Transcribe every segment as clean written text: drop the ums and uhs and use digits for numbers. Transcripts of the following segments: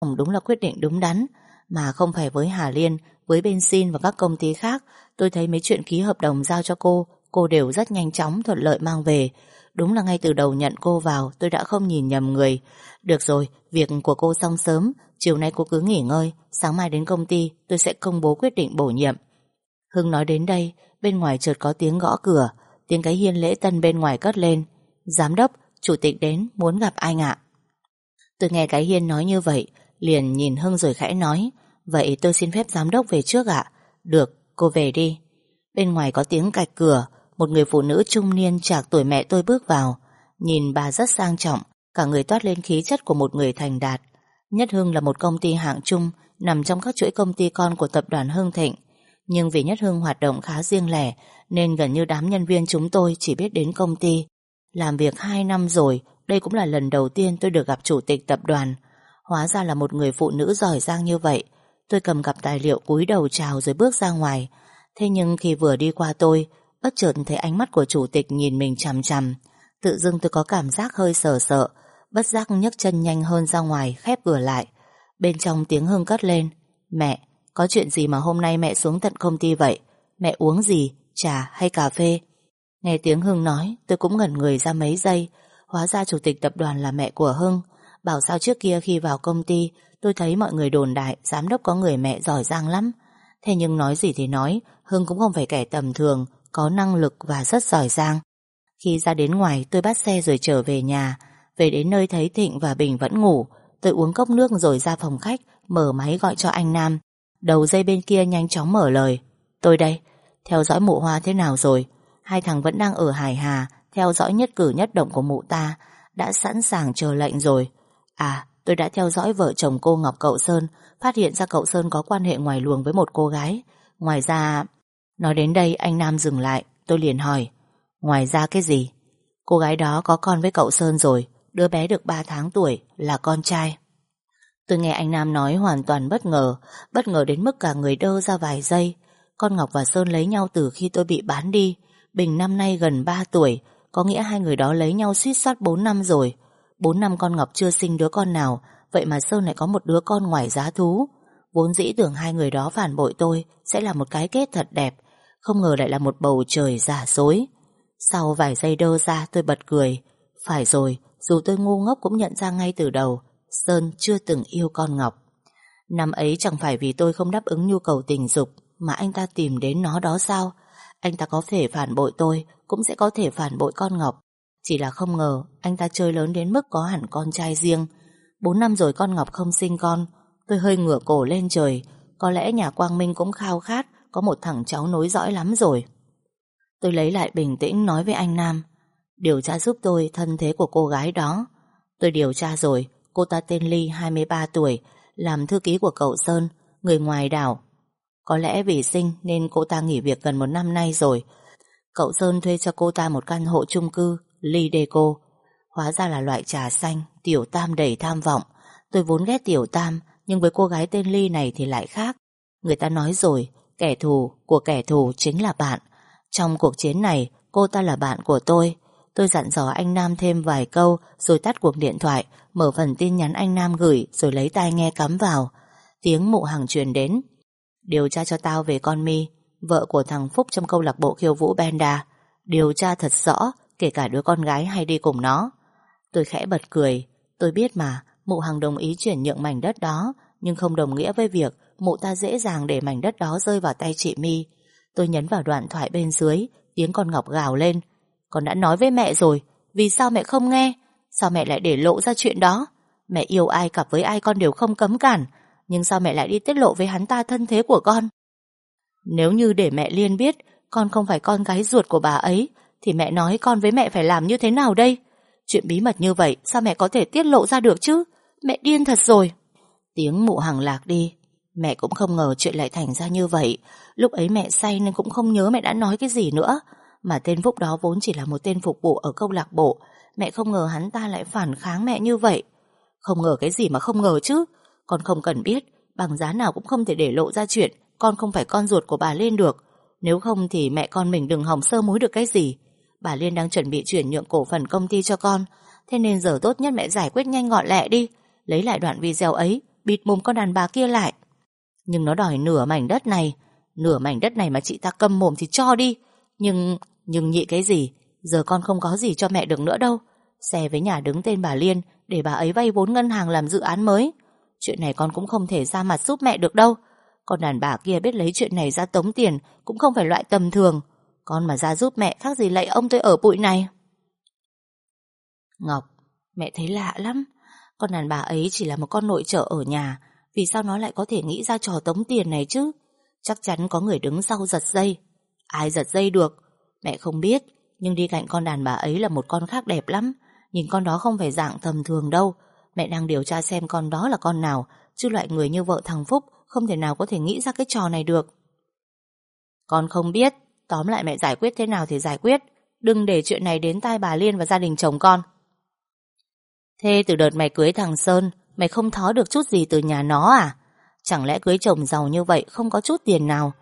Đúng là quyết định đúng đắn. Mà không phải với Hà Liên, với bên Sin và các công ty khác, tôi thấy mấy chuyện ký hợp đồng giao cho cô đều rất nhanh chóng, thuận lợi mang về. Đúng là ngay từ đầu nhận cô vào, tôi đã không nhìn nhầm người. Được rồi, việc của cô xong sớm, chiều nay cô cứ nghỉ ngơi, sáng mai đến công ty tôi sẽ công bố quyết định bổ nhiệm. Hưng nói đến đây, bên ngoài chợt có tiếng gõ cửa, tiếng cái hiên lễ tân bên ngoài cất lên. Giám đốc, chủ tịch đến, muốn gặp anh ạ. Tôi nghe cái hiên nói như vậy, liền nhìn Hưng rồi khẽ nói, vậy tôi xin phép giám đốc về trước ạ. Được, cô về đi. Bên ngoài có tiếng cạch cửa, một người phụ nữ trung niên trạc tuổi mẹ tôi bước vào. Nhìn bà rất sang trọng, cả người toát lên khí chất của một người thành đạt. Nhất Hưng là một công ty hạng trung, nằm trong các chuỗi công ty con của tập đoàn Hưng Thịnh. Nhưng vì Nhất Hưng hoạt động khá riêng lẻ, nên gần như đám nhân viên chúng tôi chỉ biết đến công ty. Làm việc 2 năm rồi, đây cũng là lần đầu tiên tôi được gặp chủ tịch tập đoàn. Hóa ra là một người phụ nữ giỏi giang như vậy. Tôi cầm cặp tài liệu cúi đầu chào rồi bước ra ngoài. Thế nhưng khi vừa đi qua tôi, bất chợt thấy ánh mắt của chủ tịch nhìn mình chằm chằm. Tự dưng tôi có cảm giác hơi sợ sợ, bất giác nhấc chân nhanh hơn ra ngoài, khép cửa lại. Bên trong tiếng Hưng cất lên, mẹ, có chuyện gì mà hôm nay mẹ xuống tận công ty vậy? Mẹ uống gì, trà hay cà phê? Nghe tiếng Hưng nói, tôi cũng ngẩn người ra mấy giây. Hóa ra chủ tịch tập đoàn là mẹ của Hưng. Bảo sao trước kia khi vào công ty, tôi thấy mọi người đồn đại giám đốc có người mẹ giỏi giang lắm. Thế nhưng nói gì thì nói, Hưng cũng không phải kẻ tầm thường, có năng lực và rất giỏi giang. Khi ra đến ngoài, tôi bắt xe rồi trở về nhà. Về đến nơi thấy Thịnh và Bình vẫn ngủ. Tôi uống cốc nước rồi ra phòng khách, mở máy gọi cho anh Nam. Đầu dây bên kia nhanh chóng mở lời. Tôi đây, theo dõi mụ Hoa thế nào rồi? Hai thằng vẫn đang ở Hải Hà, theo dõi nhất cử nhất động của mụ ta, đã sẵn sàng chờ lệnh rồi. À, tôi đã theo dõi vợ chồng cô Ngọc cậu Sơn, phát hiện ra cậu Sơn có quan hệ ngoài luồng với một cô gái. Ngoài ra... Nói đến đây anh Nam dừng lại, tôi liền hỏi, ngoài ra cái gì? Cô gái đó có con với cậu Sơn rồi, đứa bé được 3 tháng tuổi, là con trai. Tôi nghe anh Nam nói hoàn toàn bất ngờ đến mức cả người đơ ra vài giây. Con Ngọc và Sơn lấy nhau từ khi tôi bị bán đi. Bình năm nay gần 3 tuổi, có nghĩa hai người đó lấy nhau suýt soát 4 năm rồi. 4 năm con Ngọc chưa sinh đứa con nào, vậy mà Sơn lại có một đứa con ngoài giá thú. Vốn dĩ tưởng hai người đó phản bội tôi sẽ là một cái kết thật đẹp, không ngờ lại là một bầu trời giả dối. Sau vài giây đơ ra tôi bật cười. Phải rồi, dù tôi ngu ngốc cũng nhận ra ngay từ đầu, Sơn chưa từng yêu con Ngọc. Năm ấy chẳng phải vì tôi không đáp ứng nhu cầu tình dục mà anh ta tìm đến nó đó sao? Anh ta có thể phản bội tôi, cũng sẽ có thể phản bội con Ngọc. Chỉ là không ngờ anh ta chơi lớn đến mức có hẳn con trai riêng. 4 năm rồi con Ngọc không sinh con. Tôi hơi ngửa cổ lên trời. Có lẽ nhà Quang Minh cũng khao khát có một thằng cháu nối dõi lắm rồi. Tôi lấy lại bình tĩnh nói với anh Nam, điều tra giúp tôi thân thế của cô gái đó. Tôi điều tra rồi, cô ta tên Ly, 23 tuổi, làm thư ký của cậu Sơn, người ngoài đảo. Có lẽ vì sinh nên cô ta nghỉ việc gần 1 năm nay rồi. Cậu Sơn thuê cho cô ta một căn hộ chung cư Ly Deco. Hóa ra là loại trà xanh Tiểu Tam đầy tham vọng. Tôi vốn ghét Tiểu Tam, nhưng với cô gái tên Ly này thì lại khác. Người ta nói rồi, kẻ thù của kẻ thù chính là bạn. Trong cuộc chiến này, cô ta là bạn của tôi. Tôi dặn dò anh Nam thêm vài câu rồi tắt cuộc điện thoại, mở phần tin nhắn anh Nam gửi rồi lấy tai nghe cắm vào. Tiếng mụ Hằng truyền đến. Điều tra cho tao về con My, vợ của thằng Phúc trong câu lạc bộ khiêu vũ Benda. Điều tra thật rõ, kể cả đứa con gái hay đi cùng nó. Tôi khẽ bật cười. Tôi biết mà, mụ Hằng đồng ý chuyển nhượng mảnh đất đó, nhưng không đồng nghĩa với việc mụ ta dễ dàng để mảnh đất đó rơi vào tay chị My. Tôi nhấn vào đoạn thoại bên dưới, tiếng con Ngọc gào lên. Con đã nói với mẹ rồi, vì sao mẹ không nghe? Sao mẹ lại để lộ ra chuyện đó? Mẹ yêu ai cặp với ai con đều không cấm cản, nhưng sao mẹ lại đi tiết lộ với hắn ta thân thế của con? Nếu như để mẹ Liên biết con không phải con gái ruột của bà ấy, thì mẹ nói con với mẹ phải làm như thế nào đây? Chuyện bí mật như vậy sao mẹ có thể tiết lộ ra được chứ? Mẹ điên thật rồi. Tiếng mụ Hằng lạc đi. Mẹ cũng không ngờ chuyện lại thành ra như vậy. Lúc ấy mẹ say nên cũng không nhớ mẹ đã nói cái gì nữa. Mà tên Phúc đó vốn chỉ là một tên phục vụ ở câu lạc bộ. Mẹ không ngờ hắn ta lại phản kháng mẹ như vậy. Không ngờ cái gì mà không ngờ chứ. Con không cần biết, bằng giá nào cũng không thể để lộ ra chuyện con không phải con ruột của bà Liên được. Nếu không thì mẹ con mình đừng hòng sơ mối được cái gì. Bà Liên đang chuẩn bị chuyển nhượng cổ phần công ty cho con, thế nên giờ tốt nhất mẹ giải quyết nhanh gọn lẹ đi. Lấy lại đoạn video ấy, bịt mồm con đàn bà kia lại. Nhưng nó đòi nửa mảnh đất này. Nửa mảnh đất này mà chị ta câm mồm thì cho đi. Nhưng nhị cái gì? Giờ con không có gì cho mẹ được nữa đâu. Xe với nhà đứng tên bà Liên để bà ấy vay vốn ngân hàng làm dự án mới. Chuyện này con cũng không thể ra mặt giúp mẹ được đâu. Con đàn bà kia biết lấy chuyện này ra tống tiền cũng không phải loại tầm thường. Con mà ra giúp mẹ khác gì lạy ông tôi ở bụi này. Ngọc, mẹ thấy lạ lắm. Con đàn bà ấy chỉ là một con nội trợ ở nhà. Vì sao nó lại có thể nghĩ ra trò tống tiền này chứ? Chắc chắn có người đứng sau giật dây. Ai giật dây được? Mẹ không biết. Nhưng đi cạnh con đàn bà ấy là một con khác đẹp lắm. Nhìn con đó không phải dạng tầm thường đâu. Mẹ đang điều tra xem con đó là con nào. Chứ loại người như vợ thằng Phúc không thể nào có thể nghĩ ra cái trò này được. Con không biết. Tóm lại mẹ giải quyết thế nào thì giải quyết. Đừng để chuyện này đến tai bà Liên và gia đình chồng con. Thế từ đợt mày cưới thằng Sơn, mày không thó được chút gì từ nhà nó à? Chẳng lẽ cưới chồng giàu như vậy không có chút tiền nào?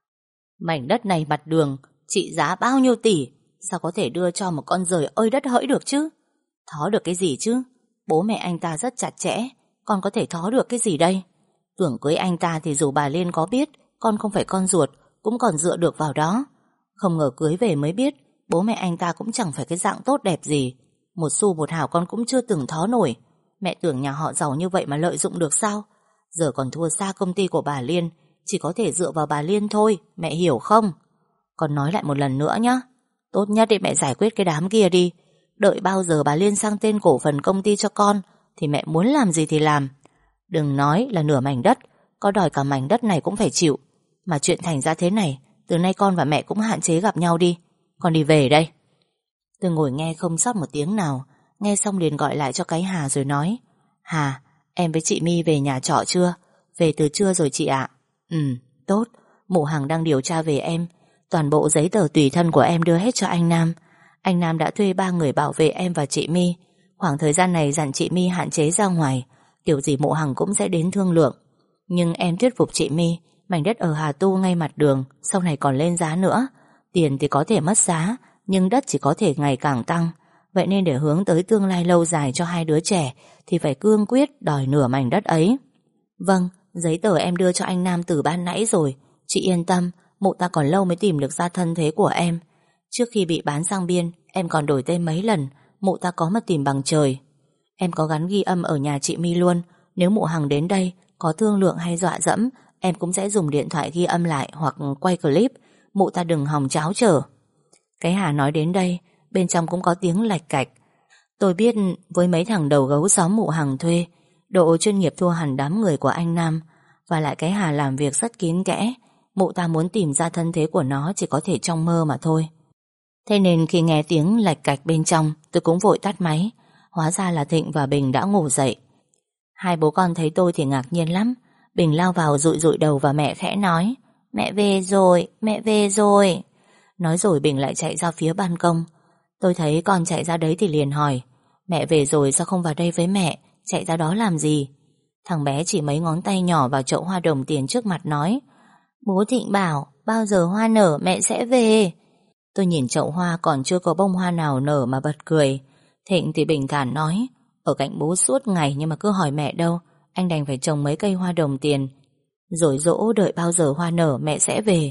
Mảnh đất này mặt đường trị giá bao nhiêu tỷ, sao có thể đưa cho một con giời ơi đất hỡi được chứ? Thó được cái gì chứ? Bố mẹ anh ta rất chặt chẽ, con có thể thó được cái gì đây? Tưởng cưới anh ta thì dù bà Liên có biết con không phải con ruột cũng còn dựa được vào đó. Không ngờ cưới về mới biết bố mẹ anh ta cũng chẳng phải cái dạng tốt đẹp gì. Một xu một hào con cũng chưa từng thó nổi. Mẹ tưởng nhà họ giàu như vậy mà lợi dụng được sao? Giờ còn thua xa công ty của bà Liên, chỉ có thể dựa vào bà Liên thôi. Mẹ hiểu không? Con nói lại một lần nữa nhé. Tốt nhất để mẹ giải quyết cái đám kia đi. Đợi bao giờ bà Liên sang tên cổ phần công ty cho con thì mẹ muốn làm gì thì làm. Đừng nói là nửa mảnh đất, có đòi cả mảnh đất này cũng phải chịu. Mà chuyện thành ra thế này, từ nay con và mẹ cũng hạn chế gặp nhau đi. Con đi về đây. Tôi ngồi nghe không sót một tiếng nào. Nghe xong liền gọi lại cho cái Hà rồi nói: Hà, em với chị My về nhà trọ chưa? Về từ trưa rồi chị ạ. Tốt. Mụ Hằng đang điều tra về em. Toàn bộ giấy tờ tùy thân của em đưa hết cho anh Nam. Anh Nam đã thuê 3 người bảo vệ em và chị My. Khoảng thời gian này dặn chị My hạn chế ra ngoài. Kiểu gì mụ Hằng cũng sẽ đến thương lượng. Nhưng em thuyết phục chị My, mảnh đất ở Hà Tu ngay mặt đường sau này còn lên giá nữa. Tiền thì có thể mất giá, nhưng đất chỉ có thể ngày càng tăng. Vậy nên để hướng tới tương lai lâu dài cho hai đứa trẻ thì phải cương quyết đòi nửa mảnh đất ấy. Vâng, giấy tờ em đưa cho anh Nam từ ban nãy rồi. Chị yên tâm, mụ ta còn lâu mới tìm được ra thân thế của em. Trước khi bị bán sang biên, em còn đổi tên mấy lần. Mụ ta có mà tìm bằng trời. Em có gắn ghi âm ở nhà chị My luôn. Nếu mụ Hằng đến đây có thương lượng hay dọa dẫm, em cũng sẽ dùng điện thoại ghi âm lại hoặc quay clip. Mụ ta đừng hòng cháo trở. Cái Hà nói đến đây, bên trong cũng có tiếng lạch cạch. Tôi biết với mấy thằng đầu gấu xóm mụ Hằng thuê, độ chuyên nghiệp thua hẳn đám người của anh Nam. Và lại cái Hà làm việc rất kín kẽ. Mụ ta muốn tìm ra thân thế của nó chỉ có thể trong mơ mà thôi. Thế nên khi nghe tiếng lạch cạch bên trong, tôi cũng vội tắt máy. Hóa ra là Thịnh và Bình đã ngủ dậy. Hai bố con thấy tôi thì ngạc nhiên lắm. Bình lao vào dụi dụi đầu và mẹ khẽ nói: Mẹ về rồi, mẹ về rồi. Nói rồi Bình lại chạy ra phía ban công. Tôi thấy con chạy ra đấy thì liền hỏi: Mẹ về rồi sao không vào đây với mẹ? Chạy ra đó làm gì? Thằng bé chỉ mấy ngón tay nhỏ vào chậu hoa đồng tiền trước mặt nói: Bố Thịnh bảo bao giờ hoa nở mẹ sẽ về. Tôi nhìn chậu hoa còn chưa có bông hoa nào nở mà bật cười. Thịnh thì bình thản nói: Ở cạnh bố suốt ngày nhưng mà cứ hỏi mẹ đâu, anh đành phải trồng mấy cây hoa đồng tiền rồi dỗ đợi bao giờ hoa nở mẹ sẽ về.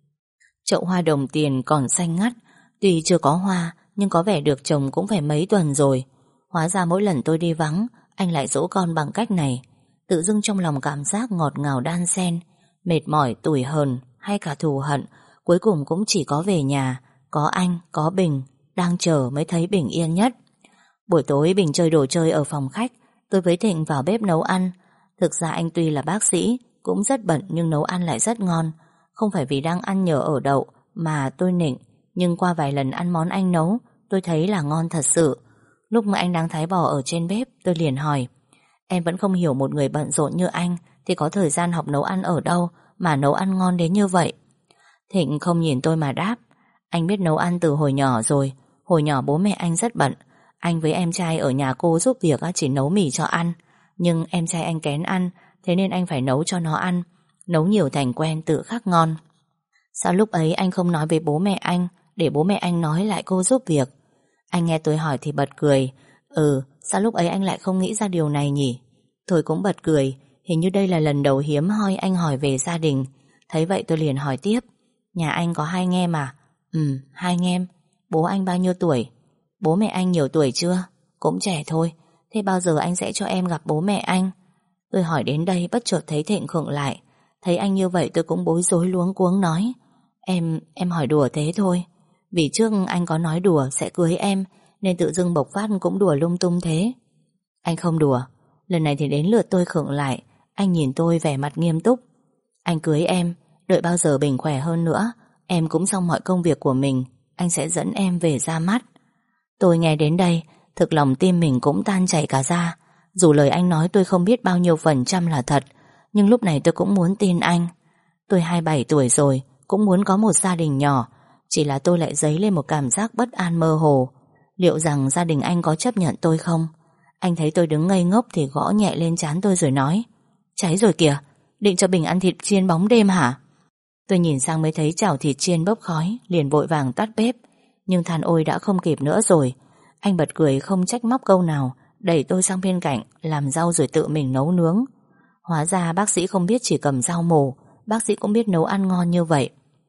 Chậu hoa đồng tiền còn xanh ngắt, tuy chưa có hoa nhưng có vẻ được trồng cũng phải mấy tuần rồi. Hóa ra mỗi lần tôi đi vắng, anh lại dỗ con bằng cách này. Tự dưng trong lòng cảm giác ngọt ngào đan xen. Mệt mỏi, tủi hờn hay cả thù hận, cuối cùng cũng chỉ có về nhà, có anh, có Bình, đang chờ mới thấy bình yên nhất. Buổi tối Bình chơi đồ chơi ở phòng khách, tôi với Thịnh vào bếp nấu ăn. Thực ra anh tuy là bác sĩ, cũng rất bận nhưng nấu ăn lại rất ngon. Không phải vì đang ăn nhờ ở đậu mà tôi nịnh, nhưng qua vài lần ăn món anh nấu, tôi thấy là ngon thật sự. Lúc mà anh đang thái bò ở trên bếp, tôi liền hỏi: Em vẫn không hiểu một người bận rộn như anh thì có thời gian học nấu ăn ở đâu mà nấu ăn ngon đến như vậy? Thịnh không nhìn tôi mà đáp: Anh biết nấu ăn từ hồi nhỏ rồi. Hồi nhỏ bố mẹ anh rất bận. Anh với em trai ở nhà cô giúp việc chỉ nấu mì cho ăn. Nhưng em trai anh kén ăn, thế nên anh phải nấu cho nó ăn. Nấu nhiều thành quen tự khắc ngon. Sao lúc ấy anh không nói với bố mẹ anh, để bố mẹ anh nói lại cô giúp việc? Anh nghe tôi hỏi thì bật cười: Sao lúc ấy anh lại không nghĩ ra điều này nhỉ? Tôi cũng bật cười, Hình như đây là lần đầu hiếm hoi anh hỏi về gia đình. Thấy vậy tôi liền hỏi tiếp. Nhà anh có 2 anh em à? 2 anh em. Bố anh bao nhiêu tuổi? Bố mẹ anh nhiều tuổi chưa? Cũng trẻ thôi. Thế bao giờ anh sẽ cho em gặp bố mẹ anh? Tôi hỏi đến đây bất chợt thấy Thịnh khựng lại. Thấy anh như vậy tôi cũng bối rối luống cuống nói. Em hỏi đùa thế thôi. Vì trước anh có nói đùa sẽ cưới em, nên tự dưng bộc phát cũng đùa lung tung thế. Anh không đùa. Lần này thì đến lượt tôi khựng lại. Anh nhìn tôi vẻ mặt nghiêm túc. Anh cưới em, đợi bao giờ Bình khỏe hơn nữa, em cũng xong mọi công việc của mình, anh sẽ dẫn em về ra mắt. Tôi nghe đến đây, thực lòng tim mình cũng tan chảy cả ra. Dù lời anh nói tôi không biết bao nhiêu % là thật, nhưng lúc này tôi cũng muốn tin anh. Tôi 27 tuổi rồi, cũng muốn có một gia đình nhỏ. Chỉ là tôi lại dấy lên một cảm giác bất an mơ hồ. Liệu rằng gia đình anh có chấp nhận tôi không? Anh thấy tôi đứng ngây ngốc thì gõ nhẹ lên trán tôi rồi nói. Cháy rồi kìa, định cho Bình ăn thịt chiên bóng đêm hả? Tôi nhìn sang mới thấy chảo thịt chiên bốc khói, liền vội vàng tắt bếp. Nhưng than ôi đã không kịp nữa rồi. Anh bật cười không trách móc câu nào, đẩy tôi sang bên cạnh, làm rau rồi tự mình nấu nướng. Hóa ra bác sĩ không biết chỉ cầm dao mổ, bác sĩ cũng biết nấu ăn ngon như vậy.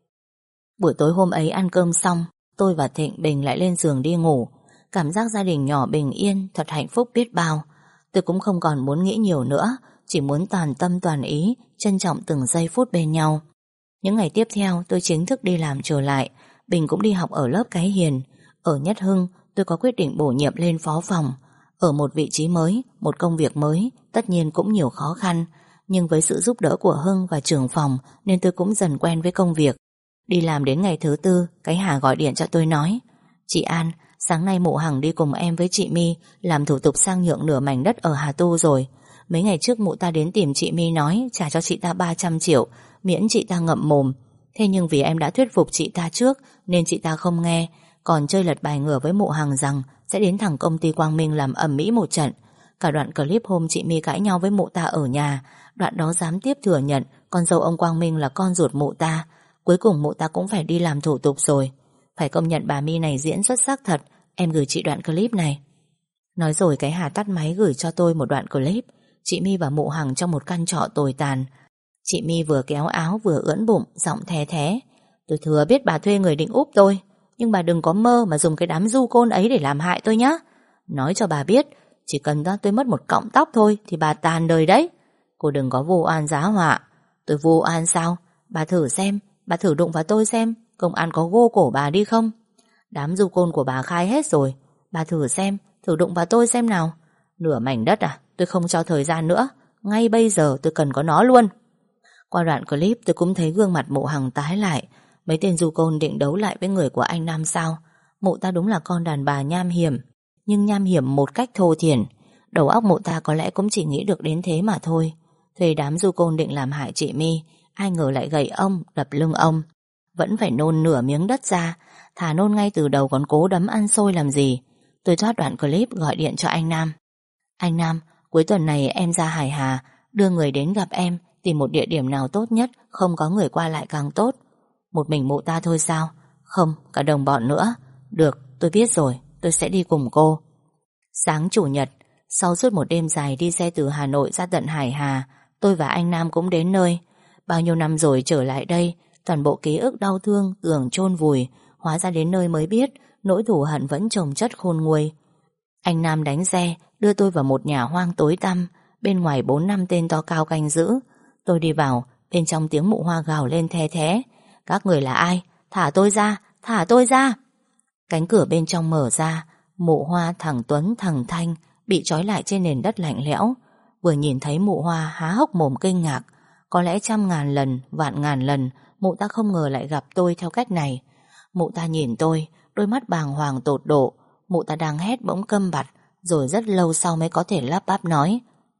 Buổi tối hôm ấy ăn cơm xong, tôi và Thịnh Bình lại lên giường đi ngủ. Cảm giác gia đình nhỏ bình yên, thật hạnh phúc biết bao. Tôi cũng không còn muốn nghĩ nhiều nữa, chỉ muốn toàn tâm toàn ý, trân trọng từng giây phút bên nhau. Những ngày tiếp theo tôi chính thức đi làm trở lại. Bình cũng đi học ở lớp Cái Hiền. Ở Nhất Hưng tôi có quyết định bổ nhiệm lên phó phòng. Ở một vị trí mới, một công việc mới, tất nhiên cũng nhiều khó khăn. Nhưng với sự giúp đỡ của Hưng và trưởng phòng nên tôi cũng dần quen với công việc. Đi làm đến ngày thứ 4, cái Hà gọi điện cho tôi nói. Chị An, sáng nay mụ Hằng đi cùng em với chị My làm thủ tục sang nhượng nửa mảnh đất ở Hà Tu rồi. Mấy ngày trước mụ ta đến tìm chị My nói trả cho chị ta 300 triệu, miễn chị ta ngậm mồm. Thế nhưng vì em đã thuyết phục chị ta trước nên chị ta không nghe, còn chơi lật bài ngửa với mụ Hằng rằng sẽ đến thẳng công ty Quang Minh làm ầm ĩ một trận. Cả đoạn clip hôm chị My cãi nhau với mụ ta ở nhà, đoạn đó gián tiếp thừa nhận con dâu ông Quang Minh là con ruột mụ ta. Cuối cùng mụ ta cũng phải đi làm thủ tục rồi. Phải công nhận bà My này diễn xuất sắc thật. Em gửi chị đoạn clip này. Nói rồi cái Hà tắt máy gửi cho tôi một đoạn clip. Chị My và mụ Hằng trong một căn trọ tồi tàn. Chị My vừa kéo áo vừa ưỡn bụng, giọng thé thé. Tôi thừa biết bà thuê người định úp tôi, nhưng bà đừng có mơ mà dùng cái đám du côn ấy để làm hại tôi nhá. Nói cho bà biết, chỉ cần tôi mất một cọng tóc thôi thì bà tàn đời đấy. Cô đừng có vô oan giá họa. Tôi vô oan sao? Bà thử xem, bà thử đụng vào tôi xem công an có gô cổ bà đi không. Đám du côn của bà khai hết rồi. Bà thử xem, thử đụng vào tôi xem nào. Nửa mảnh đất à? Tôi không cho thời gian nữa. Ngay bây giờ tôi cần có nó luôn. Qua đoạn clip tôi cũng thấy gương mặt mụ Hằng tái lại. Mấy tên du côn định đấu lại với người của anh Nam sao? Mụ ta đúng là con đàn bà nham hiểm, nhưng nham hiểm một cách thô thiển. Đầu óc mụ ta có lẽ cũng chỉ nghĩ được đến thế mà thôi. Thuê đám du côn định làm hại chị My, ai ngờ lại gậy ông, đập lưng ông. Vẫn phải nôn nửa miếng đất ra. Thà nôn ngay từ đầu còn cố đấm ăn xôi làm gì. Tôi thoát đoạn clip gọi điện cho anh Nam. Anh Nam, cuối tuần này em ra Hải Hà, đưa người đến gặp em, tìm một địa điểm nào tốt nhất, không có người qua lại càng tốt. Một mình mụ ta thôi sao? Không, cả đồng bọn nữa. Được, tôi biết rồi, tôi sẽ đi cùng cô. Sáng chủ nhật, sau suốt một đêm dài đi xe từ Hà Nội ra tận Hải Hà, tôi và anh Nam cũng đến nơi. Bao nhiêu năm rồi trở lại đây, toàn bộ ký ức đau thương tưởng chôn vùi, hóa ra đến nơi mới biết nỗi thù hận vẫn chồng chất khôn nguôi. Anh Nam đánh xe đưa tôi vào một nhà hoang tối tăm, bên ngoài 4-5 tên to cao canh giữ. Tôi đi vào, bên trong tiếng mụ Hoa gào lên the thé. Các người là ai? Thả tôi ra, thả tôi ra. Cánh cửa bên trong mở ra, mụ Hoa, thằng Tuấn, thằng Thanh bị trói lại trên nền đất lạnh lẽo. Vừa nhìn thấy mụ Hoa há hốc mồm kinh ngạc. Có lẽ 100.000 lần, vạn ngàn lần mụ ta không ngờ lại gặp tôi theo cách này. Mụ ta nhìn tôi, đôi mắt bàng hoàng tột độ. Mụ ta đang hét bỗng câm bặt, rồi rất lâu sau mới có thể lắp bắp nói: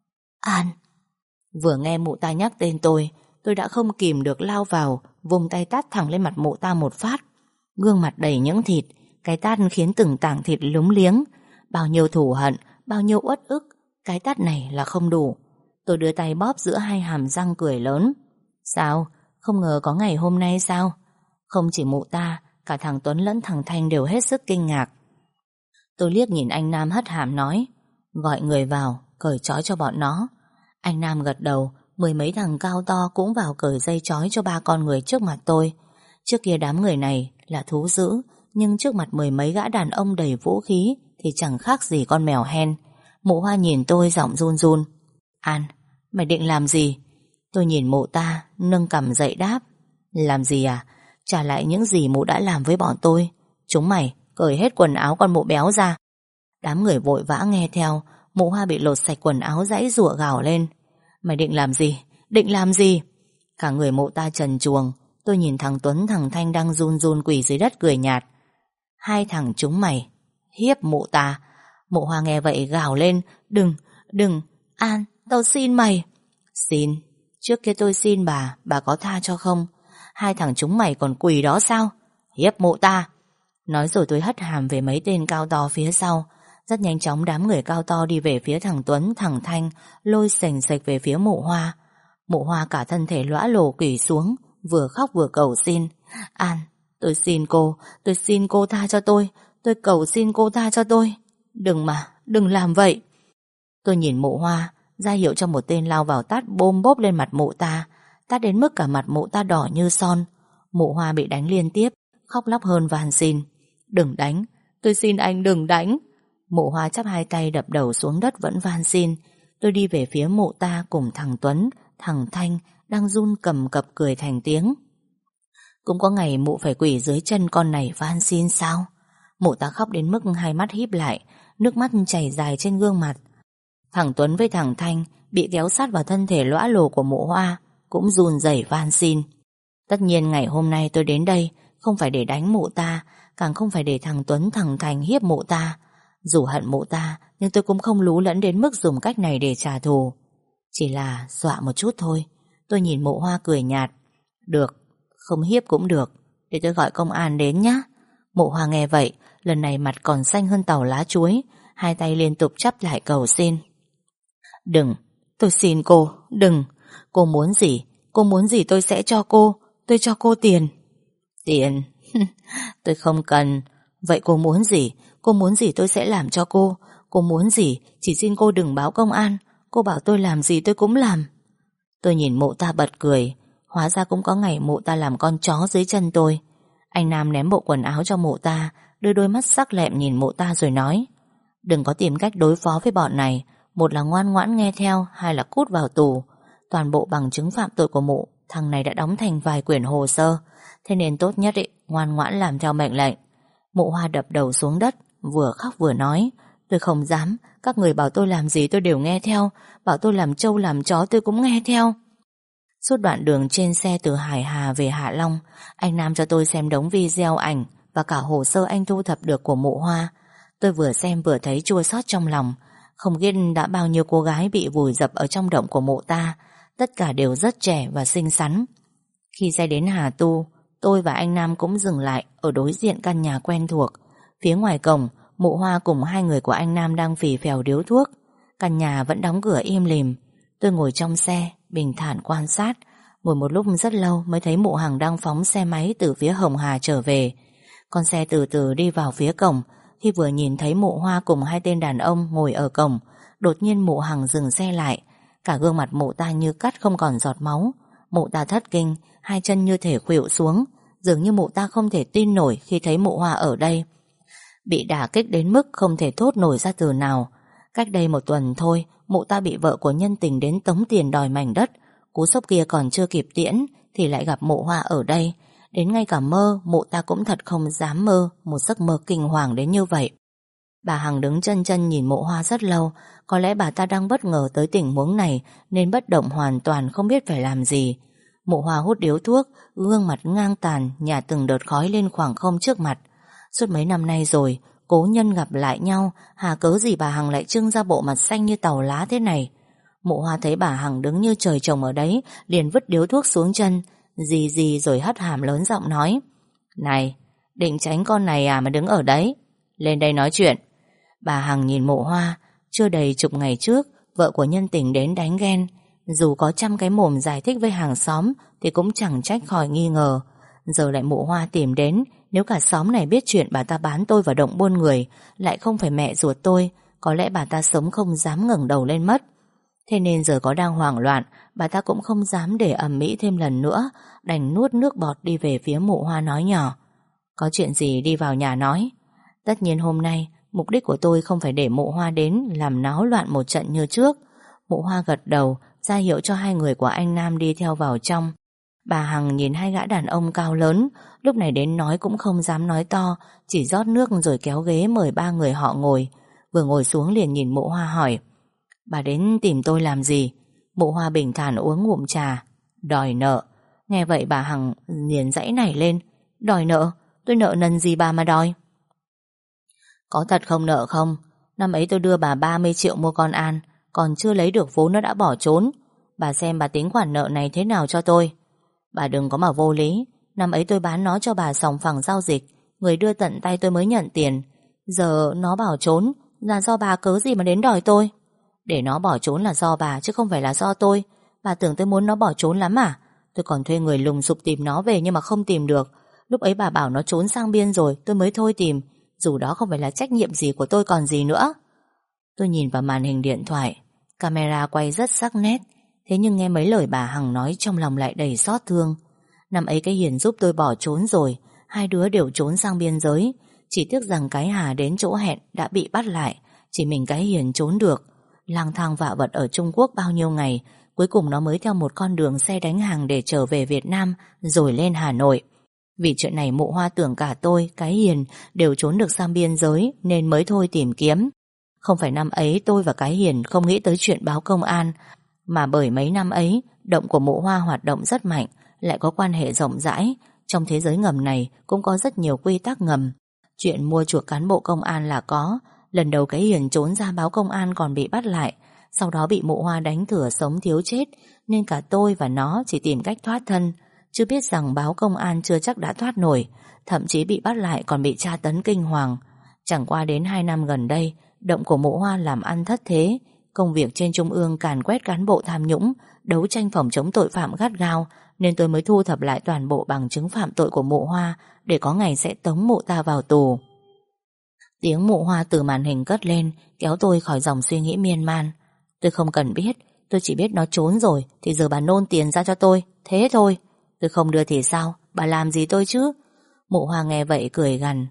An. Vừa nghe mụ ta nhắc tên tôi đã không kìm được lao vào, vùng tay tát thẳng lên mặt mụ ta một phát. Gương mặt đầy những thịt, cái tát khiến từng tảng thịt lúng liếng. Bao nhiêu thù hận, bao nhiêu uất ức, cái tát này là không đủ. Tôi đưa tay bóp giữa hai hàm răng cười lớn. Sao? Không ngờ có ngày hôm nay sao? Không chỉ mụ ta, cả thằng Tuấn lẫn thằng Thanh đều hết sức kinh ngạc. Tôi liếc nhìn anh Nam hất hàm nói: Gọi người vào, cởi trói cho bọn nó. Anh Nam gật đầu. Mười mấy thằng cao to cũng vào cởi dây trói cho ba con người trước mặt tôi. Trước kia đám người này là thú dữ, nhưng trước mặt mười mấy gã đàn ông đầy vũ khí thì chẳng khác gì con mèo hen. Mụ Hoa nhìn tôi giọng run run. An, mày định làm gì? Tôi nhìn mụ ta, nâng cằm dậy đáp. Làm gì à? Trả lại những gì mụ đã làm với bọn tôi. Chúng mày cởi hết quần áo con mụ béo ra. Đám người vội vã nghe theo. Mụ Hoa bị lột sạch quần áo giãy giụa gào lên. Mày định làm gì? Định làm gì? Cả người mụ ta trần truồng. Tôi nhìn thằng Tuấn thằng Thanh đang run run quỳ dưới đất cười nhạt. Hai thằng chúng mày hiếp mụ ta. Mụ Hoa nghe vậy gào lên. Đừng, An, tao xin mày. Xin? Trước kia tôi xin bà có tha cho không? Hai thằng chúng mày còn quỳ đó sao? Hiếp mụ ta. Nói rồi tôi hất hàm về mấy tên cao to phía sau. Rất nhanh chóng đám người cao to đi về phía thằng Tuấn, thằng Thanh, lôi sềnh sệch về phía mụ Hoa. Mụ Hoa cả thân thể lõa lồ quỳ xuống, vừa khóc vừa cầu xin. An, tôi xin cô tha cho tôi cầu xin cô tha cho tôi. Đừng làm vậy. Tôi nhìn mụ Hoa, ra hiệu cho một tên lao vào tát bôm bốp lên mặt mụ ta, tát đến mức cả mặt mụ ta đỏ như son. Mụ Hoa bị đánh liên tiếp, khóc lóc hơn van xin. Đừng đánh, tôi xin anh đừng đánh. Mụ Hoa chắp hai tay đập đầu xuống đất vẫn van xin. Tôi đi về phía mụ ta cùng thằng Tuấn, thằng Thanh đang run cầm cập cười thành tiếng. Cũng có ngày mụ phải quỳ dưới chân con này van xin sao? Mụ ta khóc đến mức hai mắt híp lại, nước mắt chảy dài trên gương mặt. Thằng Tuấn với thằng Thanh bị kéo sát vào thân thể lõa lồ của mụ Hoa, cũng run rẩy van xin. Tất nhiên ngày hôm nay tôi đến đây không phải để đánh mụ ta, càng không phải để thằng Tuấn thằng Thanh hiếp mụ ta. Dù hận mụ ta, nhưng tôi cũng không lú lẫn đến mức dùng cách này để trả thù. Chỉ là dọa một chút thôi. Tôi nhìn mụ Hoa cười nhạt. Được, không hiếp cũng được, để tôi gọi công an đến nhá. Mụ Hoa nghe vậy, lần này mặt còn xanh hơn tàu lá chuối, hai tay liên tục chắp lại cầu xin. Đừng, tôi xin cô, đừng. Cô muốn gì tôi sẽ cho cô. Tôi cho cô tiền. Tiền? Tôi không cần. Vậy cô muốn gì? Cô muốn gì tôi sẽ làm cho cô. Cô muốn gì? Chỉ xin cô đừng báo công an. Cô bảo tôi làm gì tôi cũng làm. Tôi nhìn mụ ta bật cười. Hóa ra cũng có ngày mụ ta làm con chó dưới chân tôi. Anh Nam ném bộ quần áo cho mụ ta, đưa đôi mắt sắc lẹm nhìn mụ ta rồi nói. Đừng có tìm cách đối phó với bọn này. Một là ngoan ngoãn nghe theo, hai là cút vào tù. Toàn bộ bằng chứng phạm tội của mụ thằng này đã đóng thành vài quyển hồ sơ. Thế nên tốt nhất ngoan ngoãn làm theo mệnh lệnh. Mụ Hoa đập đầu xuống đất, vừa khóc vừa nói. Tôi không dám, các người bảo tôi làm gì tôi đều nghe theo. Bảo tôi làm trâu làm chó tôi cũng nghe theo. Suốt đoạn đường trên xe từ Hải Hà về Hạ Long, anh Nam cho tôi xem đống video ảnh và cả hồ sơ anh thu thập được của mụ Hoa. Tôi vừa xem vừa thấy chua xót trong lòng. Không biết đã bao nhiêu cô gái bị vùi dập ở trong động của mụ ta. Tất cả đều rất trẻ và xinh xắn. Khi xe đến Hà Tu, tôi và anh Nam cũng dừng lại ở đối diện căn nhà quen thuộc. Phía ngoài cổng, mụ Hoa cùng hai người của anh Nam đang phì phèo điếu thuốc. Căn nhà vẫn đóng cửa im lìm. Tôi ngồi trong xe, bình thản quan sát. Ngồi một lúc rất lâu mới thấy mụ Hằng đang phóng xe máy từ phía Hồng Hà trở về. Con xe từ từ đi vào phía cổng. Khi vừa nhìn thấy mụ Hoa cùng hai tên đàn ông ngồi ở cổng, đột nhiên mụ Hằng dừng xe lại. Cả gương mặt mụ ta như cắt không còn giọt máu. Mụ ta thất kinh, hai chân như thể khuỵu xuống. Dường như mụ ta không thể tin nổi khi thấy mụ Hoa ở đây. Bị đả kích đến mức không thể thốt nổi ra từ nào. Cách đây một tuần thôi, mụ ta bị vợ của nhân tình đến tống tiền đòi mảnh đất. Cú sốc kia còn chưa kịp tiễn thì lại gặp mụ Hoa ở đây. Đến ngay cả mơ, mụ ta cũng thật không dám mơ một giấc mơ kinh hoàng đến như vậy. Bà Hằng đứng chân chân nhìn mụ Hoa rất lâu. Có lẽ bà ta đang bất ngờ tới tình huống này nên bất động hoàn toàn không biết phải làm gì. Mụ Hoa hút điếu thuốc, gương mặt ngang tàn, nhả từng đợt khói lên khoảng không trước mặt. Suốt mấy năm nay rồi, cố nhân gặp lại nhau, hà cớ gì bà Hằng lại trưng ra bộ mặt xanh như tàu lá thế này. Mụ Hoa thấy bà Hằng đứng như trời trồng ở đấy, liền vứt điếu thuốc xuống chân, gì rồi hất hàm lớn giọng nói. Này, định tránh con này à mà đứng ở đấy? Lên đây nói chuyện. Bà Hằng nhìn mụ Hoa. Chưa đầy chục ngày trước, vợ của nhân tình đến đánh ghen. Dù có trăm cái mồm giải thích với hàng xóm thì cũng chẳng trách khỏi nghi ngờ. Giờ lại mụ Hoa tìm đến. Nếu cả xóm này biết chuyện bà ta bán tôi vào động buôn người, lại không phải mẹ ruột tôi, có lẽ bà ta sống không dám ngẩng đầu lên mất. Thế nên giờ có đang hoảng loạn, bà ta cũng không dám để ầm ĩ thêm lần nữa, đành nuốt nước bọt đi về phía Mụ Hoa nói nhỏ: Có chuyện gì đi vào nhà nói. Tất nhiên hôm nay mục đích của tôi không phải để Mụ Hoa đến làm náo loạn một trận như trước. Mụ Hoa gật đầu, ra hiệu cho hai người của anh Nam đi theo vào trong. Bà Hằng nhìn hai gã đàn ông cao lớn, lúc này đến nói cũng không dám nói to, chỉ rót nước rồi kéo ghế mời ba người họ ngồi. Vừa ngồi xuống liền nhìn Mụ Hoa hỏi: Bà đến tìm tôi làm gì? Mụ Hoa bình thản uống ngụm trà: Đòi nợ. Nghe vậy bà Hằng liền giãy nảy lên: Đòi nợ? Tôi nợ nần gì bà mà đòi? Có thật không nợ không? Năm ấy tôi đưa bà 30 triệu mua con An, còn chưa lấy được vốn nó đã bỏ trốn. Bà xem bà tính khoản nợ này thế nào cho tôi. Bà đừng có mà vô lý. Năm ấy tôi bán nó cho bà sòng phẳng giao dịch, người đưa tận tay tôi mới nhận tiền. Giờ nó bỏ trốn, là do bà cớ gì mà đến đòi tôi? Để nó bỏ trốn là do bà chứ không phải là do tôi. Bà tưởng tôi muốn nó bỏ trốn lắm à? Tôi còn thuê người lùng sục tìm nó về nhưng mà không tìm được. Lúc ấy bà bảo nó trốn sang biên rồi, tôi mới thôi tìm. Dù đó không phải là trách nhiệm gì của tôi còn gì nữa. Tôi nhìn vào màn hình điện thoại, camera quay rất sắc nét. Thế nhưng nghe mấy lời bà Hằng nói trong lòng lại đầy xót thương. Năm ấy cái Hiền giúp tôi bỏ trốn rồi, hai đứa đều trốn sang biên giới. Chỉ tiếc rằng cái Hà đến chỗ hẹn đã bị bắt lại, chỉ mình cái Hiền trốn được. Lang thang vạ vật ở Trung Quốc bao nhiêu ngày, cuối cùng nó mới theo một con đường xe đánh hàng để trở về Việt Nam, rồi lên Hà Nội. Vì chuyện này Mụ Hoa tưởng cả tôi, cái Hiền đều trốn được sang biên giới nên mới thôi tìm kiếm. Không phải năm ấy tôi và cái Hiền không nghĩ tới chuyện báo công an, mà bởi mấy năm ấy động của Mụ Hoa hoạt động rất mạnh, lại có quan hệ rộng rãi. Trong thế giới ngầm này cũng có rất nhiều quy tắc ngầm. Chuyện mua chuộc cán bộ công an là có. Lần đầu cái Hiền trốn ra báo công an còn bị bắt lại, sau đó bị Mụ Hoa đánh thừa sống thiếu chết, nên cả tôi và nó chỉ tìm cách thoát thân. Chưa biết rằng báo công an chưa chắc đã thoát nổi, thậm chí bị bắt lại còn bị tra tấn kinh hoàng. Chẳng qua đến 2 năm gần đây, động của Mụ Hoa làm ăn thất thế, công việc trên trung ương càn quét cán bộ tham nhũng, đấu tranh phòng chống tội phạm gắt gao, nên tôi mới thu thập lại toàn bộ bằng chứng phạm tội của Mụ Hoa để có ngày sẽ tống mụ ta vào tù. Tiếng Mụ Hoa từ màn hình cất lên, kéo tôi khỏi dòng suy nghĩ miên man. Tôi không cần biết, tôi chỉ biết nó trốn rồi thì giờ bà nôn tiền ra cho tôi, thế thôi. Tôi không đưa thì sao, bà làm gì tôi chứ? Mụ Hoa nghe vậy cười gằn: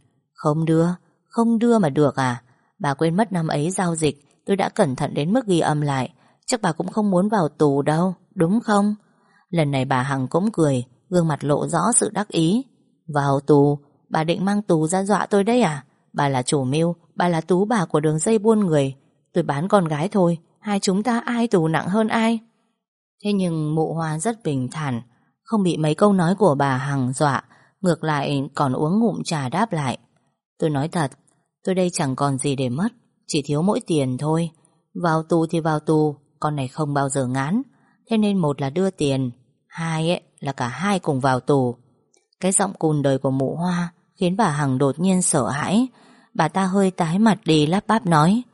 Không đưa mà được à? Bà quên mất năm ấy giao dịch tôi đã cẩn thận đến mức ghi âm lại. Chắc bà cũng không muốn vào tù đâu, đúng không? Lần này bà Hằng cũng cười, gương mặt lộ rõ sự đắc ý. Vào tù? Bà định mang tù ra dọa tôi đấy à? Bà là chủ mưu, bà là tú bà của đường dây buôn người. Tôi bán con gái thôi, hai chúng ta ai tù nặng hơn ai? Thế nhưng Mụ Hoa rất bình thản, không bị mấy câu nói của bà Hằng dọa, ngược lại còn uống ngụm trà đáp lại: Tôi nói thật, tôi đây chẳng còn gì để mất, chỉ thiếu mỗi tiền thôi. Vào tù thì vào tù, con này không bao giờ ngán. Thế nên một là đưa tiền, hai là cả hai cùng vào tù. Cái giọng cùn đời của Mụ Hoa khiến bà Hằng đột nhiên sợ hãi. Bà ta hơi tái mặt đi, lắp bắp nói: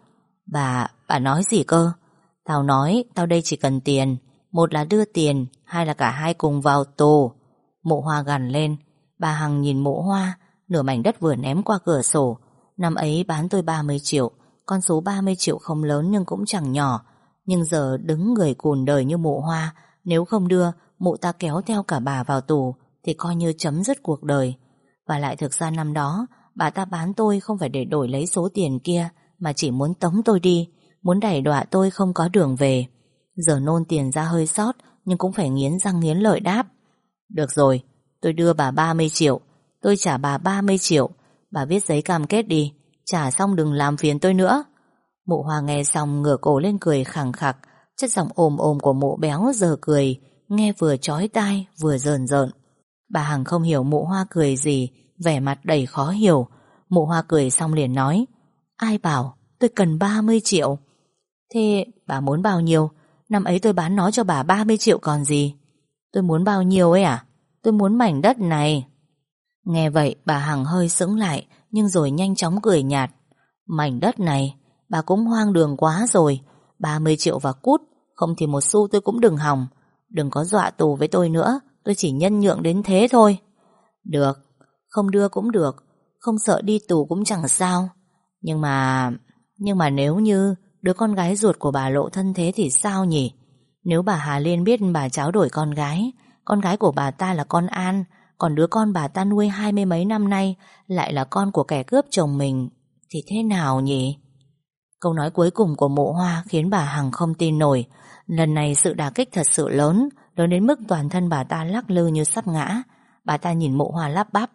Bà nói gì cơ? Tao nói tao đây chỉ cần tiền, một là đưa tiền, hai là cả hai cùng vào tù. Mụ Hoa gằn lên. Bà Hằng nhìn Mụ Hoa, nửa mảnh đất vừa ném qua cửa sổ. Năm ấy bán tôi 30 triệu, con số 30 triệu không lớn nhưng cũng chẳng nhỏ. Nhưng giờ đứng người cùn đời như Mụ Hoa, nếu không đưa, mụ ta kéo theo cả bà vào tù thì coi như chấm dứt cuộc đời. Và lại thực ra năm đó bà ta bán tôi không phải để đổi lấy số tiền kia, mà chỉ muốn tống tôi đi, muốn đày đọa tôi không có đường về. Giờ nôn tiền ra hơi sót, nhưng cũng phải nghiến răng nghiến lợi đáp: Được rồi, tôi đưa bà 30 triệu, tôi trả bà 30 triệu. Bà viết giấy cam kết đi, trả xong đừng làm phiền tôi nữa. Mụ Hoa nghe xong ngửa cổ lên cười khẳng khặc. Chất giọng ồm ồm của mụ béo giờ cười, nghe vừa chói tai vừa rờn rợn. Bà Hằng không hiểu Mụ Hoa cười gì, vẻ mặt đầy khó hiểu. Mụ Hoa cười xong liền nói: Ai bảo tôi cần 30 triệu? Thế bà muốn bao nhiêu? Năm ấy tôi bán nó cho bà 30 triệu còn gì. Tôi muốn bao nhiêu ấy à? Tôi muốn mảnh đất này. Nghe vậy bà Hằng hơi sững lại, nhưng rồi nhanh chóng cười nhạt: Mảnh đất này? Bà cũng hoang đường quá rồi. 30 triệu và cút, không thì một xu tôi cũng đừng hòng. Đừng có dọa tù với tôi nữa, tôi chỉ nhân nhượng đến thế thôi. Được, không đưa cũng được, không sợ đi tù cũng chẳng sao. Nhưng mà nếu như đứa con gái ruột của bà lộ thân thế thì sao nhỉ? Nếu bà Hà Liên biết bà tráo đổi con gái của bà ta là con An, còn đứa con bà ta nuôi 20 mấy năm nay lại là con của kẻ cướp chồng mình, thì thế nào nhỉ? Câu nói cuối cùng của Mụ Hoa khiến bà Hằng không tin nổi. Lần này sự đả kích thật sự lớn, lớn đến mức toàn thân bà ta lắc lư như sắp ngã. Bà ta nhìn Mụ Hoa lắp bắp: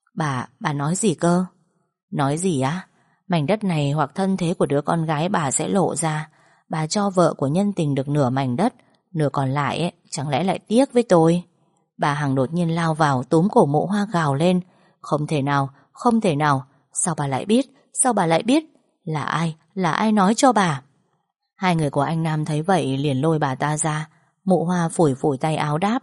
Bà nói gì cơ? Nói gì á? Mảnh đất này hoặc thân thế của đứa con gái bà sẽ lộ ra. Bà cho vợ của nhân tình được nửa mảnh đất, nửa còn lại ấy, chẳng lẽ lại tiếc với tôi? Bà Hằng đột nhiên lao vào túm cổ Mụ Hoa gào lên: Không thể nào, không thể nào. Sao bà lại biết? Sao bà lại biết? Là ai nói cho bà? Hai người của anh Nam thấy vậy liền lôi bà ta ra. Mụ Hoa phủi phủi tay áo đáp: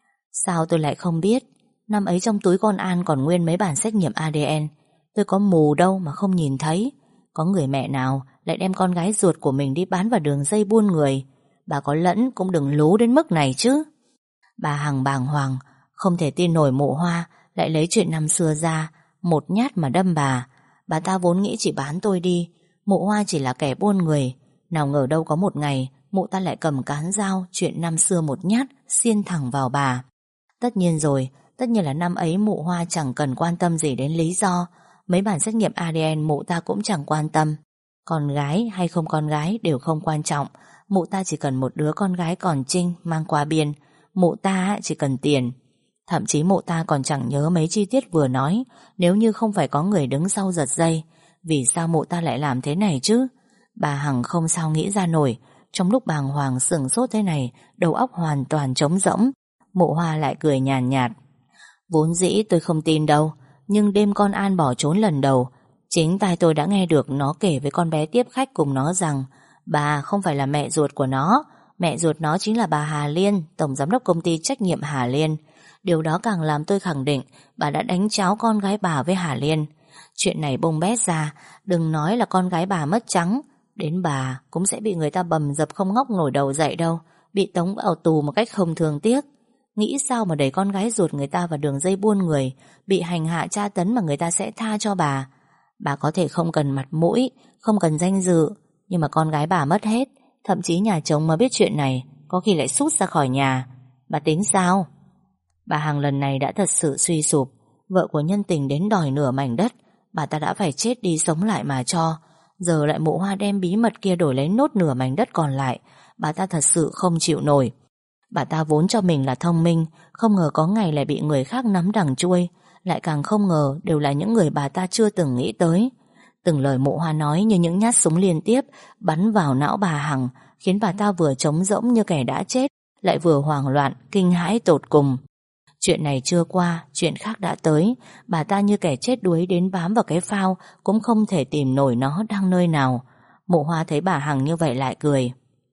Sao tôi lại không biết? Năm ấy trong túi con An còn nguyên mấy bản xét nghiệm ADN. Tôi có mù đâu mà không nhìn thấy. Có người mẹ nào lại đem con gái ruột của mình đi bán vào đường dây buôn người? Bà có lẫn cũng đừng lú đến mức này chứ. Bà Hằng bàng hoàng, không thể tin nổi Mụ Hoa lại lấy chuyện năm xưa ra, một nhát mà đâm bà. Bà ta vốn nghĩ chỉ bán tôi đi, Mụ Hoa chỉ là kẻ buôn người. Nào ngờ đâu có một ngày mụ ta lại cầm cán dao chuyện năm xưa một nhát xiên thẳng vào bà. Tất nhiên rồi, tất nhiên là năm ấy Mụ Hoa chẳng cần quan tâm gì đến lý do. Mấy bản xét nghiệm ADN mụ ta cũng chẳng quan tâm. Con gái hay không con gái đều không quan trọng. Mụ ta chỉ cần một đứa con gái còn trinh mang qua biên. Mụ ta chỉ cần tiền. Thậm chí mụ ta còn chẳng nhớ mấy chi tiết vừa nói. Nếu như không phải có người đứng sau giật dây, vì sao mụ ta lại làm thế này chứ? Bà Hằng không sao nghĩ ra nổi. Trong lúc bàng hoàng sửng sốt thế này, đầu óc hoàn toàn trống rỗng. Mụ Hoa lại cười nhàn nhạt: Vốn dĩ tôi không tin đâu, nhưng đêm con An bỏ trốn lần đầu, chính tai tôi đã nghe được nó kể với con bé tiếp khách cùng nó rằng bà không phải là mẹ ruột của nó. Mẹ ruột nó chính là bà Hà Liên, tổng giám đốc công ty trách nhiệm Hà Liên. Điều đó càng làm tôi khẳng định bà đã đánh tráo con gái bà với Hà Liên. Chuyện này bung bét ra, đừng nói là con gái bà mất trắng, đến bà cũng sẽ bị người ta bầm dập không ngóc nổi đầu dậy đâu, bị tống vào tù một cách không thương tiếc. Nghĩ sao mà đẩy con gái ruột người ta vào đường dây buôn người, bị hành hạ tra tấn mà người ta sẽ tha cho bà. Bà có thể không cần mặt mũi, không cần danh dự, nhưng mà con gái bà mất hết. Thậm chí nhà chồng mà biết chuyện này có khi lại sút ra khỏi nhà. Bà tính sao? Bà Hằng lần này đã thật sự suy sụp. Vợ của nhân tình đến đòi nửa mảnh đất, bà ta đã phải chết đi sống lại mà cho. Giờ lại Mụ Hoa đem bí mật kia đổi lấy nốt nửa mảnh đất còn lại. Bà ta thật sự không chịu nổi. Bà ta vốn cho mình là thông minh, không ngờ có ngày lại bị người khác nắm đằng chuôi. Lại càng không ngờ đều là những người bà ta chưa từng nghĩ tới. Từng lời Mụ Hoa nói như những nhát súng liên tiếp bắn vào não bà Hằng, khiến bà ta vừa trống rỗng như kẻ đã chết, lại vừa hoảng loạn, kinh hãi tột cùng. Chuyện này chưa qua, chuyện khác đã tới. Bà ta như kẻ chết đuối đến bám vào cái phao, cũng không thể tìm nổi nó đang nơi nào. Mụ Hoa thấy bà Hằng như vậy lại cười: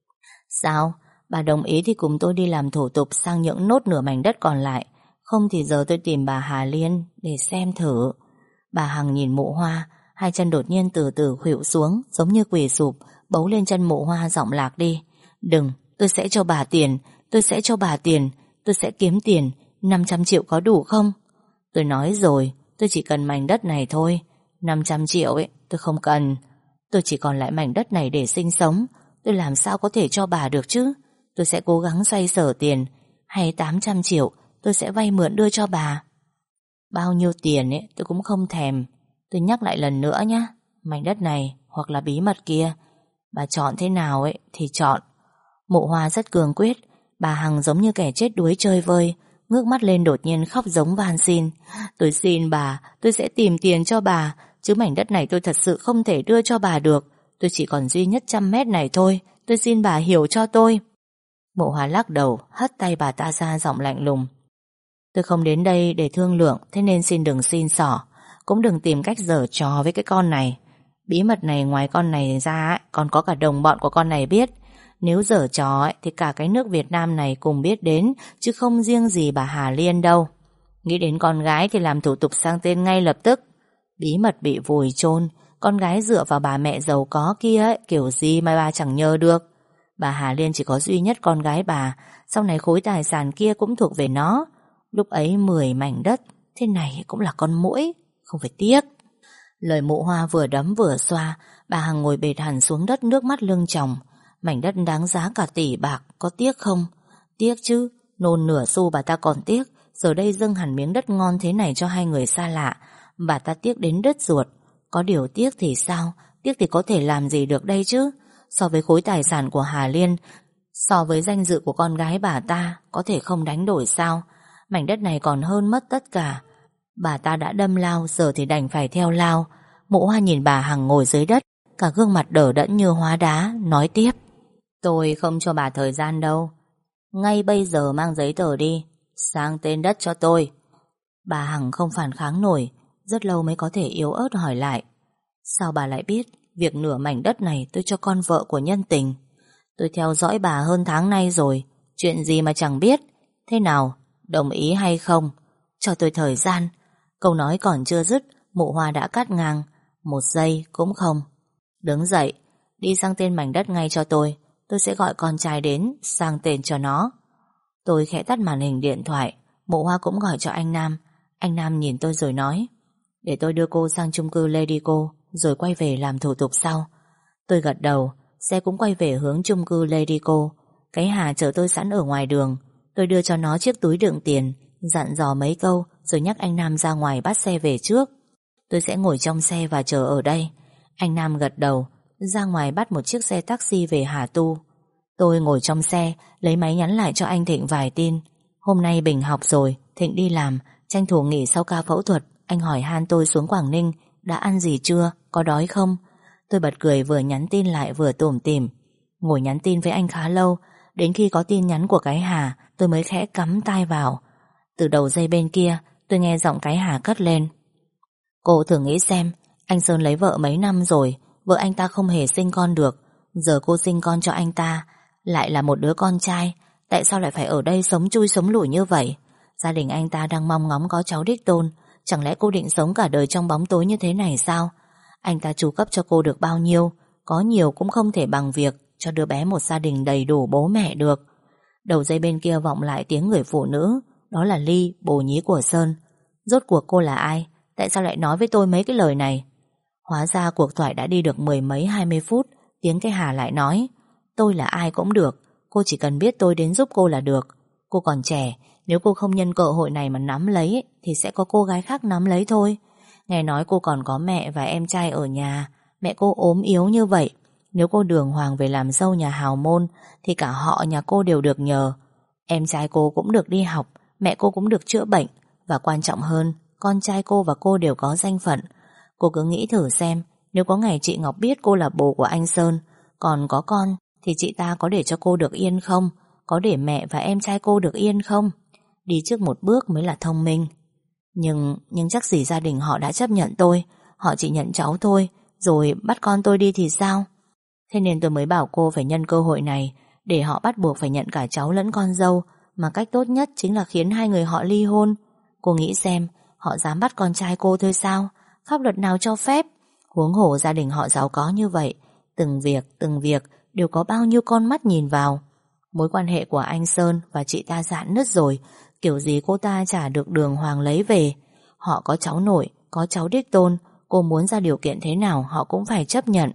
Sao? Bà đồng ý thì cùng tôi đi làm thủ tục sang nhượng nốt nửa mảnh đất còn lại. Không thì giờ tôi tìm bà Hà Liên để xem thử. Bà Hằng nhìn Mụ Hoa, hai chân đột nhiên từ từ khuỵu xuống, giống như quỳ sụp, bấu lên chân Mụ Hoa giọng lạc đi: Đừng, tôi sẽ cho bà tiền, tôi sẽ cho bà tiền, tôi sẽ kiếm tiền. 500 triệu có đủ không? Tôi nói rồi, tôi chỉ cần mảnh đất này thôi. 500 triệu ấy, tôi không cần. Tôi chỉ còn lại mảnh đất này để sinh sống. Tôi làm sao có thể cho bà được chứ? Tôi sẽ cố gắng xoay sở tiền. Hay 800 triệu tôi sẽ vay mượn đưa cho bà. Bao nhiêu tiền ấy tôi cũng không thèm. Tôi nhắc lại lần nữa nhé, mảnh đất này hoặc là bí mật kia, bà chọn thế nào ấy thì chọn. Mụ Hoa rất cường quyết. Bà Hằng giống như kẻ chết đuối chơi vơi, ngước mắt lên đột nhiên khóc giống van xin: Tôi xin bà, tôi sẽ tìm tiền cho bà, chứ mảnh đất này tôi thật sự không thể đưa cho bà được. Tôi chỉ còn duy nhất 100 mét này thôi, tôi xin bà hiểu cho tôi. Mụ Hoa lắc đầu, hất tay bà ta ra giọng lạnh lùng: Tôi không đến đây để thương lượng, thế nên xin đừng xin xỏ, cũng đừng tìm cách giở trò với cái con này. Bí mật này ngoài con này ra còn có cả đồng bọn của con này biết. Nếu giở trò thì cả cái nước Việt Nam này cùng biết đến, chứ không riêng gì bà Hà Liên đâu. Nghĩ đến con gái thì làm thủ tục sang tên ngay lập tức. Bí mật bị vùi chôn, con gái dựa vào bà mẹ giàu có kia kiểu gì mà bà chẳng nhớ được. Bà Hà Liên chỉ có duy nhất con gái bà, sau này khối tài sản kia cũng thuộc về nó. Lúc ấy 10 mảnh đất, thế này cũng là con muỗi, không phải tiếc. Lời Mụ Hoa vừa đấm vừa xoa, bà Hằng ngồi bệt hẳn xuống đất, nước mắt lưng tròng. Mảnh đất đáng giá cả tỷ bạc, có tiếc không? Tiếc chứ, nôn nửa xu bà ta còn tiếc. Giờ đây dâng hẳn miếng đất ngon thế này cho hai người xa lạ, bà ta tiếc đến đứt ruột. Có điều tiếc thì sao? Tiếc thì có thể làm gì được đây chứ? So với khối tài sản của Hà Liên, so với danh dự của con gái bà ta, có thể không đánh đổi sao? Mảnh đất này còn hơn mất tất cả. Bà ta đã đâm lao, giờ thì đành phải theo lao. Mụ Hoa nhìn bà Hằng ngồi dưới đất, cả gương mặt đờ đẫn như hóa đá, nói tiếp: tôi không cho bà thời gian đâu. Ngay bây giờ mang giấy tờ đi, sang tên đất cho tôi. Bà Hằng không phản kháng nổi, rất lâu mới có thể yếu ớt hỏi lại: sao bà lại biết việc nửa mảnh đất này tôi cho con vợ của nhân tình? Tôi theo dõi bà hơn tháng nay rồi, chuyện gì mà chẳng biết. Thế nào, đồng ý hay không? Cho tôi thời gian. Câu nói còn chưa dứt, Mụ Hoa đã cắt ngang: một giây cũng không. Đứng dậy, đi sang tên mảnh đất ngay cho tôi sẽ gọi con trai đến sang tên cho nó. Tôi khẽ tắt màn hình điện thoại. Mụ Hoa cũng gọi cho anh Nam. Anh Nam nhìn tôi rồi nói: để tôi đưa cô sang chung cư Ladyco, rồi quay về làm thủ tục sau. Tôi gật đầu. Xe cũng quay về hướng chung cư Ladyco. Cái Hà chờ tôi sẵn ở ngoài đường. Tôi đưa cho nó chiếc túi đựng tiền, dặn dò mấy câu, rồi nhắc anh Nam ra ngoài bắt xe về trước. Tôi sẽ ngồi trong xe và chờ ở đây. Anh Nam gật đầu, ra ngoài bắt một chiếc xe taxi về Hà Tu. Tôi ngồi trong xe, lấy máy nhắn lại cho anh Thịnh vài tin. Hôm nay Bình học rồi, Thịnh đi làm, tranh thủ nghỉ sau ca phẫu thuật. Anh hỏi han tôi xuống Quảng Ninh đã ăn gì chưa, có đói không? Tôi bật cười, vừa nhắn tin lại vừa tủm tỉm. Ngồi nhắn tin với anh khá lâu, đến khi có tin nhắn của cái Hà, tôi mới khẽ cắm tai vào. Từ đầu dây bên kia, tôi nghe giọng cái Hà cất lên: cô thử nghĩ xem, anh Sơn lấy vợ mấy năm rồi, vợ anh ta không hề sinh con được. Giờ cô sinh con cho anh ta, lại là một đứa con trai. Tại sao lại phải ở đây sống chui sống lủi như vậy? Gia đình anh ta đang mong ngóng có cháu đích tôn. Chẳng lẽ cô định sống cả đời trong bóng tối như thế này sao? Anh ta chu cấp cho cô được bao nhiêu, có nhiều cũng không thể bằng việc cho đứa bé một gia đình đầy đủ bố mẹ được. Đầu dây bên kia vọng lại tiếng người phụ nữ. Đó là Ly, bồ nhí của Sơn. Rốt cuộc cô là ai? Tại sao lại nói với tôi mấy cái lời này? Hóa ra cuộc thoại đã đi được 10 mấy 20 phút. Tiếng cái Hà lại nói: tôi là ai cũng được, cô chỉ cần biết tôi đến giúp cô là được. Cô còn trẻ, nếu cô không nhân cơ hội này mà nắm lấy thì sẽ có cô gái khác nắm lấy thôi. Nghe nói cô còn có mẹ và em trai ở nhà. Mẹ cô ốm yếu như vậy, nếu cô đường hoàng về làm dâu nhà hào môn thì cả họ nhà cô đều được nhờ. Em trai cô cũng được đi học, mẹ cô cũng được chữa bệnh, và quan trọng hơn, con trai cô và cô đều có danh phận. Cô cứ nghĩ thử xem, nếu có ngày chị Ngọc biết cô là bồ của anh Sơn, còn có con, thì chị ta có để cho cô được yên không? Có để mẹ và em trai cô được yên không? Đi trước một bước mới là thông minh. Nhưng chắc gì gia đình họ đã chấp nhận tôi. Họ chỉ nhận cháu thôi, rồi bắt con tôi đi thì sao? Thế nên tôi mới bảo cô phải nhân cơ hội này, để họ bắt buộc phải nhận cả cháu lẫn con dâu. Mà cách tốt nhất chính là khiến hai người họ ly hôn. Cô nghĩ xem, họ dám bắt con trai cô thôi sao? Pháp luật nào cho phép? Huống hồ gia đình họ giàu có như vậy, từng việc đều có bao nhiêu con mắt nhìn vào. Mối quan hệ của anh Sơn và chị ta rạn nứt rồi, kiểu gì cô ta chả được đường hoàng lấy về. Họ có cháu nội, có cháu đích tôn, cô muốn ra điều kiện thế nào họ cũng phải chấp nhận.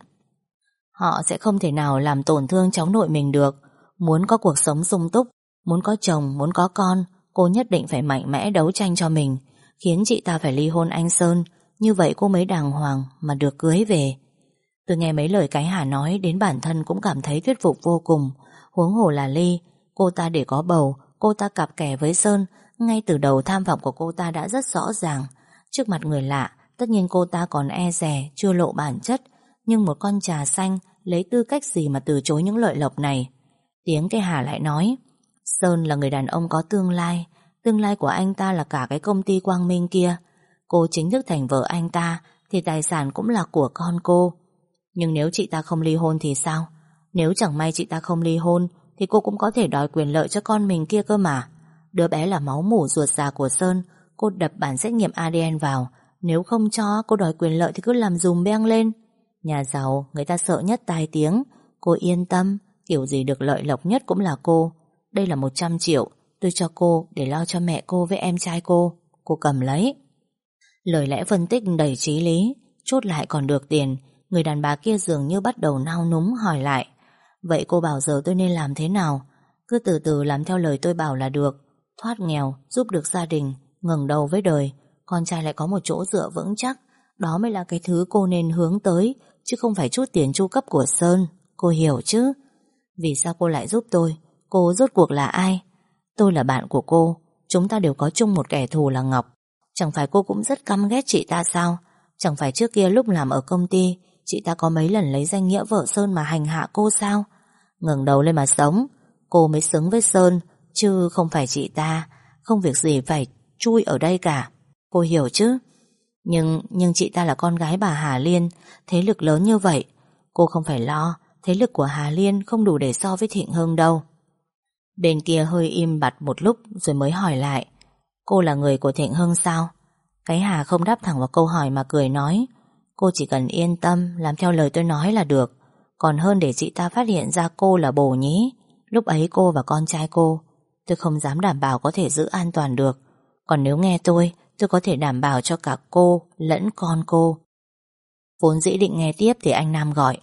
Họ sẽ không thể nào làm tổn thương cháu nội mình được. Muốn có cuộc sống sung túc, muốn có chồng, muốn có con, cô nhất định phải mạnh mẽ đấu tranh cho mình, khiến chị ta phải ly hôn anh Sơn. Như vậy cô mới đàng hoàng mà được cưới về. Tôi nghe mấy lời cái Hà nói, đến bản thân cũng cảm thấy thuyết phục vô cùng. Huống hồ là Ly, cô ta để có bầu, cô ta cặp kè với Sơn. Ngay từ đầu tham vọng của cô ta đã rất rõ ràng. Trước mặt người lạ, tất nhiên cô ta còn e dè, chưa lộ bản chất. Nhưng một con trà xanh lấy tư cách gì mà từ chối những lợi lộc này? Tiếng cái Hà lại nói: Sơn là người đàn ông có tương lai. Tương lai của anh ta là cả cái công ty Quang Minh kia. Cô chính thức thành vợ anh ta thì tài sản cũng là của con cô. Nhưng nếu chị ta không ly hôn thì sao? Nếu chẳng may chị ta không ly hôn thì cô cũng có thể đòi quyền lợi cho con mình kia cơ mà. Đứa bé là máu mủ ruột già của Sơn. Cô đập bản xét nghiệm ADN vào. Nếu không cho cô đòi quyền lợi thì cứ làm dùm beng lên. Nhà giàu người ta sợ nhất tai tiếng. Cô yên tâm, kiểu gì được lợi lộc nhất cũng là cô. Đây là 100 triệu tôi cho cô để lo cho mẹ cô với em trai cô. Cô cầm lấy. Lời lẽ phân tích đầy chí lý. Chốt lại còn được tiền. Người đàn bà kia dường như bắt đầu nao núng hỏi lại: vậy cô bảo giờ tôi nên làm thế nào? Cứ từ từ làm theo lời tôi bảo là được. Thoát nghèo, giúp được gia đình, ngẩng đầu với đời, con trai lại có một chỗ dựa vững chắc. Đó mới là cái thứ cô nên hướng tới, chứ không phải chút tiền chu cấp của Sơn. Cô hiểu chứ? Vì sao cô lại giúp tôi? Cô rốt cuộc là ai? Tôi là bạn của cô. Chúng ta đều có chung một kẻ thù là Ngọc. Chẳng phải cô cũng rất căm ghét chị ta sao? Chẳng phải trước kia lúc làm ở công ty chị ta có mấy lần lấy danh nghĩa vợ Sơn mà hành hạ cô sao? Ngẩng đầu lên mà sống. Cô mới xứng với Sơn, chứ không phải chị ta. Không việc gì phải chui ở đây cả. Cô hiểu chứ? Nhưng chị ta là con gái bà Hà Liên, thế lực lớn như vậy. Cô không phải lo, thế lực của Hà Liên không đủ để so với Thịnh Hưng đâu. Bên kia hơi im bặt một lúc rồi mới hỏi lại: cô là người của Thịnh Hưng sao? Cái Hà không đáp thẳng vào câu hỏi mà cười nói: cô chỉ cần yên tâm làm theo lời tôi nói là được. Còn hơn để chị ta phát hiện ra cô là bồ nhí. Lúc ấy cô và con trai cô, tôi không dám đảm bảo có thể giữ an toàn được. Còn nếu nghe tôi có thể đảm bảo cho cả cô lẫn con cô. Vốn dĩ định nghe tiếp thì anh Nam gọi: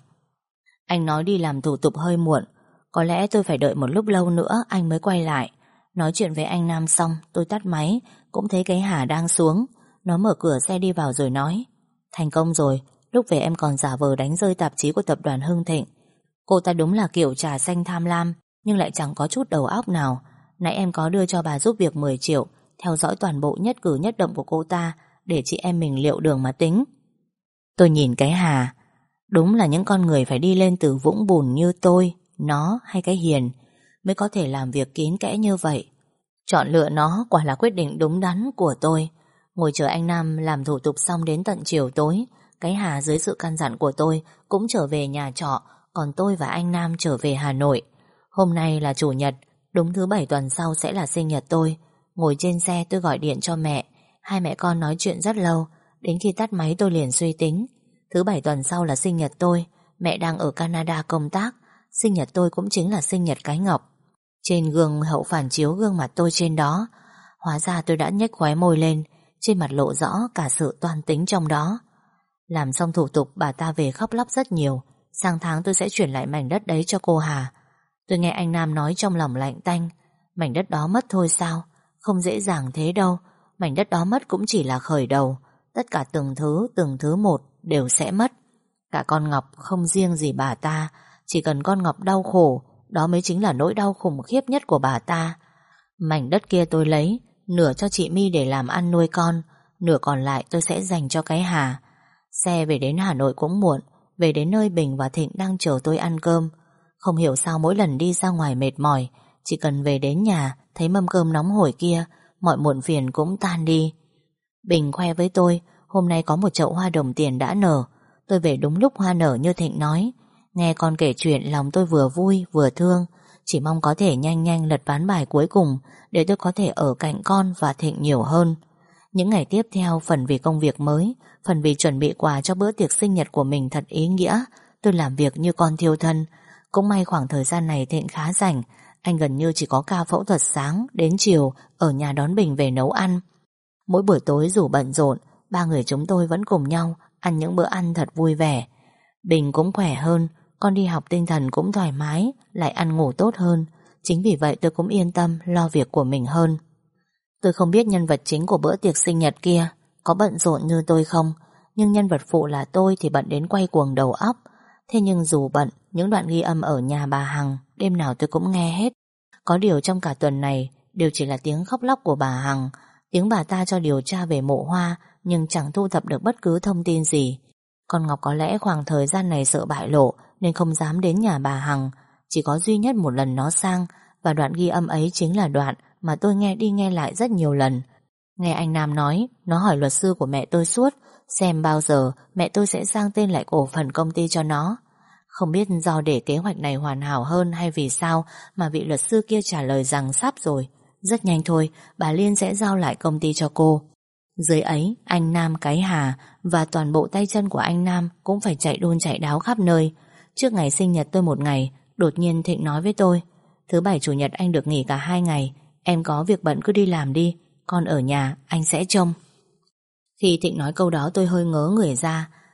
anh nói đi làm thủ tục hơi muộn, có lẽ tôi phải đợi một lúc lâu nữa anh mới quay lại. Nói chuyện với anh Nam xong tôi tắt máy, cũng thấy cái Hà đang xuống. Nó mở cửa xe đi vào rồi nói: thành công rồi, lúc về em còn giả vờ đánh rơi tạp chí của tập đoàn Hưng Thịnh. Cô ta đúng là kiểu trà xanh tham lam, nhưng lại chẳng có chút đầu óc nào. Nãy em có đưa cho bà giúp việc 10 triệu, theo dõi toàn bộ nhất cử nhất động của cô ta, để chị em mình liệu đường mà tính. Tôi nhìn cái Hà. Đúng là những con người phải đi lên từ vũng bùn như tôi, nó hay cái Hiền mới có thể làm việc kín kẽ như vậy. Chọn lựa nó quả là quyết định đúng đắn của tôi. Ngồi chờ anh Nam làm thủ tục xong đến tận chiều tối, cái Hà dưới sự căn dặn của tôi cũng trở về nhà trọ, còn tôi và anh Nam trở về Hà Nội. Hôm nay là chủ nhật, đúng thứ Bảy tuần sau sẽ là sinh nhật tôi. Ngồi trên xe tôi gọi điện cho mẹ. Hai mẹ con nói chuyện rất lâu. Đến khi tắt máy tôi liền suy tính. Thứ Bảy tuần sau là sinh nhật tôi. Mẹ đang ở Canada công tác. Sinh nhật tôi cũng chính là sinh nhật cái Ngọc. Trên gương hậu phản chiếu gương mặt tôi trên đó. Hóa ra tôi đã nhếch khóe môi lên. Trên mặt lộ rõ cả sự toan tính trong đó. Làm xong thủ tục bà ta về khóc lóc rất nhiều. Sang tháng tôi sẽ chuyển lại mảnh đất đấy cho cô Hà. Tôi nghe anh Nam nói trong lòng lạnh tanh. Mảnh đất đó mất thôi sao? Không dễ dàng thế đâu. Mảnh đất đó mất cũng chỉ là khởi đầu. Tất cả từng thứ một đều sẽ mất. Cả con Ngọc không riêng gì bà ta. Chỉ cần con Ngọc đau khổ, đó mới chính là nỗi đau khủng khiếp nhất của bà ta. Mảnh đất kia tôi lấy, nửa cho chị My để làm ăn nuôi con, nửa còn lại tôi sẽ dành cho cái Hà. Xe về đến Hà Nội cũng muộn. Về đến nơi Bình và Thịnh đang chờ tôi ăn cơm. Không hiểu sao mỗi lần đi ra ngoài mệt mỏi, chỉ cần về đến nhà thấy mâm cơm nóng hổi kia, mọi muộn phiền cũng tan đi. Bình khoe với tôi hôm nay có một chậu hoa đồng tiền đã nở. Tôi về đúng lúc hoa nở như Thịnh nói. Nghe con kể chuyện lòng tôi vừa vui vừa thương. Chỉ mong có thể nhanh nhanh lật ván bài cuối cùng, để tôi có thể ở cạnh con và Thịnh nhiều hơn. Những ngày tiếp theo, phần vì công việc mới, phần vì chuẩn bị quà cho bữa tiệc sinh nhật của mình thật ý nghĩa, tôi làm việc như con thiêu thân. Cũng may khoảng thời gian này Thịnh khá rảnh. Anh gần như chỉ có ca phẫu thuật sáng đến chiều ở nhà đón Bình về nấu ăn. Mỗi buổi tối dù bận rộn, ba người chúng tôi vẫn cùng nhau ăn những bữa ăn thật vui vẻ. Bình cũng khỏe hơn, con đi học tinh thần cũng thoải mái, lại ăn ngủ tốt hơn. Chính vì vậy tôi cũng yên tâm lo việc của mình hơn. Tôi không biết nhân vật chính của bữa tiệc sinh nhật kia có bận rộn như tôi không, nhưng nhân vật phụ là tôi thì bận đến quay cuồng đầu óc. Thế nhưng dù bận, những đoạn ghi âm ở nhà bà Hằng đêm nào tôi cũng nghe hết. Có điều trong cả tuần này đều chỉ là tiếng khóc lóc của bà Hằng, tiếng bà ta cho điều tra về mộ Hoa, nhưng chẳng thu thập được bất cứ thông tin gì. Con Ngọc có lẽ khoảng thời gian này sợ bại lộ nên không dám đến nhà bà Hằng. Chỉ có duy nhất một lần nó sang, và đoạn ghi âm ấy chính là đoạn mà tôi nghe đi nghe lại rất nhiều lần. Nghe anh Nam nói, nó hỏi luật sư của mẹ tôi suốt xem bao giờ mẹ tôi sẽ sang tên lại cổ phần công ty cho nó. Không biết do để kế hoạch này hoàn hảo hơn hay vì sao mà vị luật sư kia trả lời rằng sắp rồi. Rất nhanh thôi, bà Liên sẽ giao lại công ty cho cô. Dưới ấy, anh Nam, cái Hà và toàn bộ tay chân của anh Nam cũng phải chạy đôn chạy đáo khắp nơi. Trước ngày sinh nhật tôi một ngày, đột nhiên Thịnh nói với tôi: thứ Bảy chủ nhật anh được nghỉ cả 2 ngày. Em có việc bận cứ đi làm đi, con ở nhà anh sẽ trông. Khi Thịnh nói câu đó tôi hơi ngớ người ra.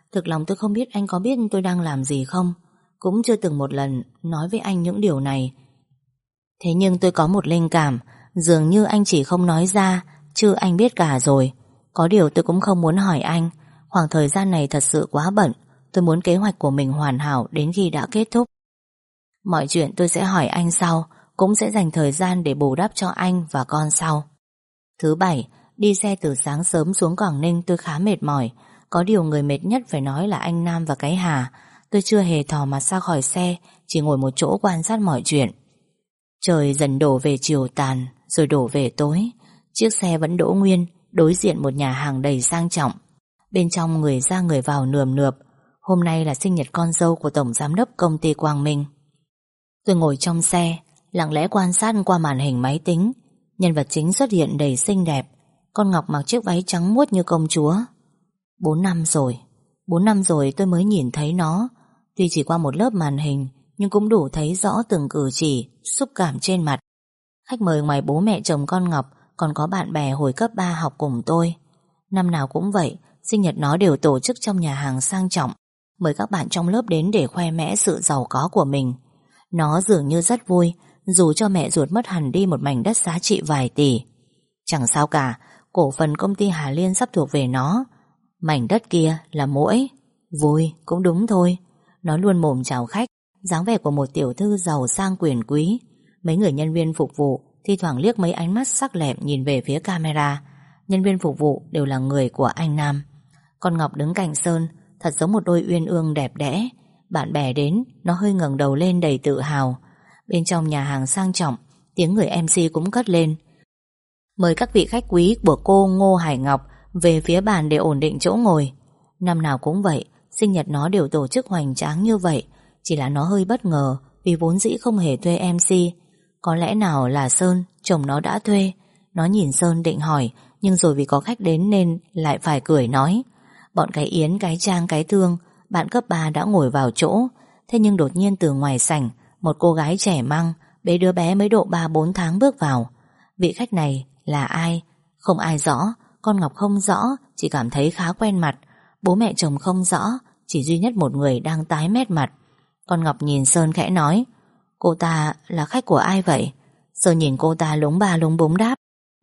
Thực lòng tôi không biết anh có biết tôi đang làm gì không. Cũng chưa từng một lần nói với anh những điều này. Thế nhưng tôi có một linh cảm, dường như anh chỉ không nói ra, chứ anh biết cả rồi. Có điều tôi cũng không muốn hỏi anh. Khoảng thời gian này thật sự quá bận. Tôi muốn kế hoạch của mình hoàn hảo đến khi đã kết thúc. Mọi chuyện tôi sẽ hỏi anh sau, cũng sẽ dành thời gian để bù đắp cho anh và con sau. Thứ bảy, đi xe từ sáng sớm xuống Quảng Ninh tôi khá mệt mỏi. Có điều người mệt nhất phải nói là anh Nam và cái Hà. Tôi chưa hề thò mặt ra khỏi xe, chỉ ngồi một chỗ quan sát mọi chuyện. Trời dần đổ về chiều tàn, rồi đổ về tối. Chiếc xe vẫn đỗ nguyên, đối diện một nhà hàng đầy sang trọng. Bên trong người ra người vào nườm nượp. Hôm nay là sinh nhật con dâu của tổng giám đốc công ty Quang Minh. Tôi ngồi trong xe, lặng lẽ quan sát qua màn hình máy tính. Nhân vật chính xuất hiện đầy xinh đẹp. Con Ngọc mặc chiếc váy trắng muốt như công chúa. 4 năm rồi tôi mới nhìn thấy nó. Tuy chỉ qua một lớp màn hình, nhưng cũng đủ thấy rõ từng cử chỉ, xúc cảm trên mặt. Khách mời ngoài bố mẹ chồng con Ngọc còn có bạn bè hồi cấp 3 học cùng tôi. Năm nào cũng vậy, sinh nhật nó đều tổ chức trong nhà hàng sang trọng, mời các bạn trong lớp đến để khoe mẽ sự giàu có của mình. Nó dường như rất vui, dù cho mẹ ruột mất hẳn đi một mảnh đất giá trị vài tỷ. Chẳng sao cả, cổ phần công ty Hà Liên sắp thuộc về nó. Mảnh đất kia là muỗi. Vui, cũng đúng thôi. Nó luôn mồm chào khách, dáng vẻ của một tiểu thư giàu sang quyền quý. Mấy người nhân viên phục vụ thi thoảng liếc mấy ánh mắt sắc lẹm nhìn về phía camera. Nhân viên phục vụ đều là người của anh Nam. Con Ngọc đứng cạnh Sơn, thật giống một đôi uyên ương đẹp đẽ. Bạn bè đến, nó hơi ngẩng đầu lên đầy tự hào. Bên trong nhà hàng sang trọng, tiếng người MC cũng cất lên. Mời các vị khách quý của cô Ngô Hải Ngọc về phía bàn để ổn định chỗ ngồi. Năm nào cũng vậy, sinh nhật nó đều tổ chức hoành tráng như vậy. Chỉ là nó hơi bất ngờ vì vốn dĩ không hề thuê MC. Có lẽ nào là Sơn, chồng nó đã thuê. Nó nhìn Sơn định hỏi, nhưng rồi vì có khách đến nên lại phải cười nói. Bọn cái Yến, cái Trang, cái Thương, bạn cấp 3 đã ngồi vào chỗ. Thế nhưng đột nhiên từ ngoài sảnh, một cô gái trẻ măng, bế đứa bé mới độ 3-4 tháng bước vào. Vị khách này là ai? Không ai rõ. Con Ngọc không rõ, chỉ cảm thấy khá quen mặt. Bố mẹ chồng không rõ, chỉ duy nhất một người đang tái mét mặt. Con Ngọc nhìn Sơn khẽ nói, cô ta là khách của ai vậy? Sơn nhìn cô ta lúng ba lúng búng đáp,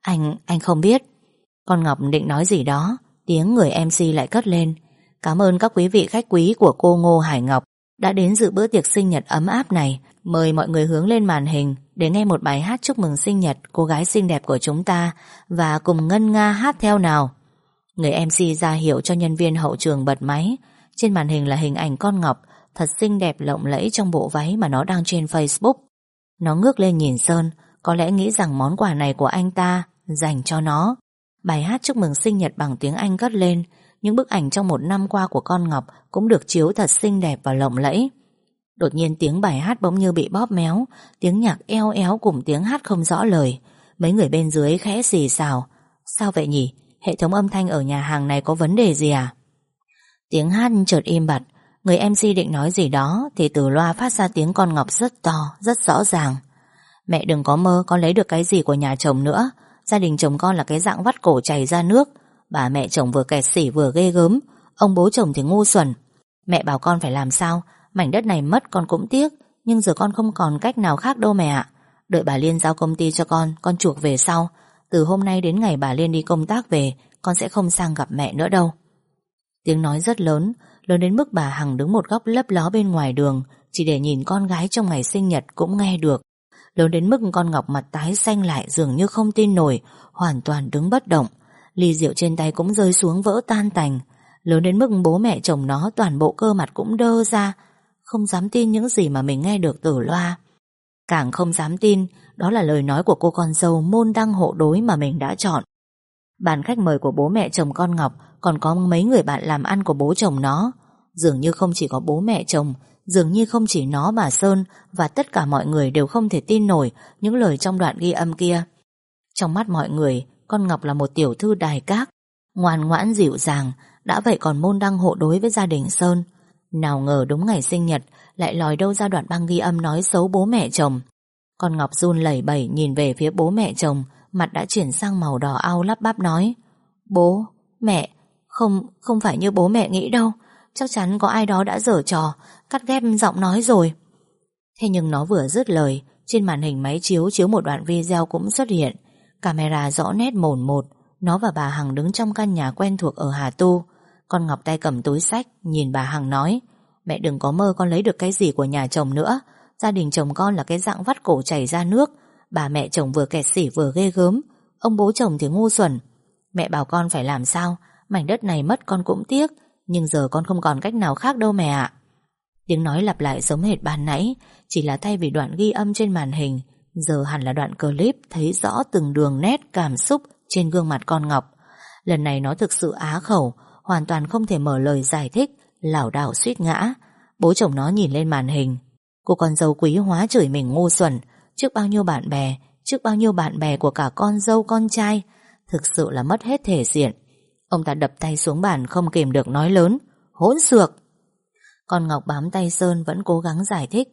Anh không biết. Con Ngọc định nói gì đó, tiếng người MC lại cất lên. Cảm ơn các quý vị khách quý của cô Ngô Hải Ngọc đã đến dự bữa tiệc sinh nhật ấm áp này. Mời mọi người hướng lên màn hình để nghe một bài hát chúc mừng sinh nhật cô gái xinh đẹp của chúng ta và cùng ngân nga hát theo nào. Người MC ra hiệu cho nhân viên hậu trường bật máy. Trên màn hình là hình ảnh con Ngọc thật xinh đẹp lộng lẫy trong bộ váy mà nó đăng trên Facebook. Nó ngước lên nhìn Sơn, có lẽ nghĩ rằng món quà này của anh ta dành cho nó. Bài hát chúc mừng sinh nhật bằng tiếng Anh cất lên. Những bức ảnh trong một năm qua của con Ngọc cũng được chiếu thật xinh đẹp và lộng lẫy. Đột nhiên tiếng bài hát bỗng như bị bóp méo, tiếng nhạc eo éo cùng tiếng hát không rõ lời. Mấy người bên dưới khẽ xì xào. Sao vậy nhỉ? Hệ thống âm thanh ở nhà hàng này có vấn đề gì à? Tiếng hát chợt im bặt. Người MC định nói gì đó thì từ loa phát ra tiếng con Ngọc rất to, rất rõ ràng. Mẹ đừng có mơ con lấy được cái gì của nhà chồng nữa. Gia đình chồng con là cái dạng vắt cổ chảy ra nước. Bà mẹ chồng vừa kẹt xỉ vừa ghê gớm. Ông bố chồng thì ngu xuẩn. Mẹ bảo con phải làm sao? Mảnh đất này mất con cũng tiếc, nhưng giờ con không còn cách nào khác đâu mẹ ạ. Đợi bà Liên giao công ty cho con chuộc về sau. Từ hôm nay đến ngày bà Liên đi công tác về, con sẽ không sang gặp mẹ nữa đâu. Tiếng nói rất lớn, lớn đến mức bà Hằng đứng một góc lấp ló bên ngoài đường, chỉ để nhìn con gái trong ngày sinh nhật cũng nghe được. Lớn đến mức con Ngọc mặt tái xanh lại dường như không tin nổi, hoàn toàn đứng bất động. Ly rượu trên tay cũng rơi xuống vỡ tan tành. Lớn đến mức bố mẹ chồng nó toàn bộ cơ mặt cũng đơ ra, không dám tin những gì mà mình nghe được từ loa. Càng không dám tin đó là lời nói của cô con dâu môn đăng hộ đối mà mình đã chọn. Bàn khách mời của bố mẹ chồng con Ngọc còn có mấy người bạn làm ăn của bố chồng nó. Dường như không chỉ có bố mẹ chồng, dường như không chỉ nó mà Sơn và tất cả mọi người đều không thể tin nổi những lời trong đoạn ghi âm kia. Trong mắt mọi người, con Ngọc là một tiểu thư đài các, ngoan ngoãn dịu dàng, đã vậy còn môn đăng hộ đối với gia đình Sơn. Nào ngờ đúng ngày sinh nhật lại lòi đâu ra đoạn băng ghi âm nói xấu bố mẹ chồng. Con Ngọc run lẩy bẩy nhìn về phía bố mẹ chồng, mặt đã chuyển sang màu đỏ au, lắp bắp nói: Bố, mẹ, không phải như bố mẹ nghĩ đâu. Chắc chắn có ai đó đã giở trò, cắt ghép giọng nói rồi. Thế nhưng nó vừa dứt lời, trên màn hình máy chiếu chiếu một đoạn video cũng xuất hiện. Camera rõ nét mồn một. Nó và bà Hằng đứng trong căn nhà quen thuộc ở Hà Tu. Con Ngọc tay cầm túi xách, nhìn bà Hằng nói: Mẹ đừng có mơ con lấy được cái gì của nhà chồng nữa. Gia đình chồng con là cái dạng vắt cổ chảy ra nước. Bà mẹ chồng vừa kẹt xỉ vừa ghê gớm. Ông bố chồng thì ngu xuẩn. Mẹ bảo con phải làm sao? Mảnh đất này mất con cũng tiếc, nhưng giờ con không còn cách nào khác đâu mẹ ạ. Tiếng nói lặp lại giống hệt ban nãy, chỉ là thay vì đoạn ghi âm trên màn hình, giờ hẳn là đoạn clip thấy rõ từng đường nét cảm xúc trên gương mặt con Ngọc. Lần này nó thực sự á khẩu, hoàn toàn không thể mở lời giải thích, lảo đảo suýt ngã. Bố chồng nó nhìn lên màn hình. Cô con dâu quý hóa chửi mình ngu xuẩn trước bao nhiêu bạn bè của cả con dâu con trai. Thực sự là mất hết thể diện. Ông ta đập tay xuống bàn không kìm được nói lớn: Hỗn xược! Con Ngọc bám tay Sơn vẫn cố gắng giải thích: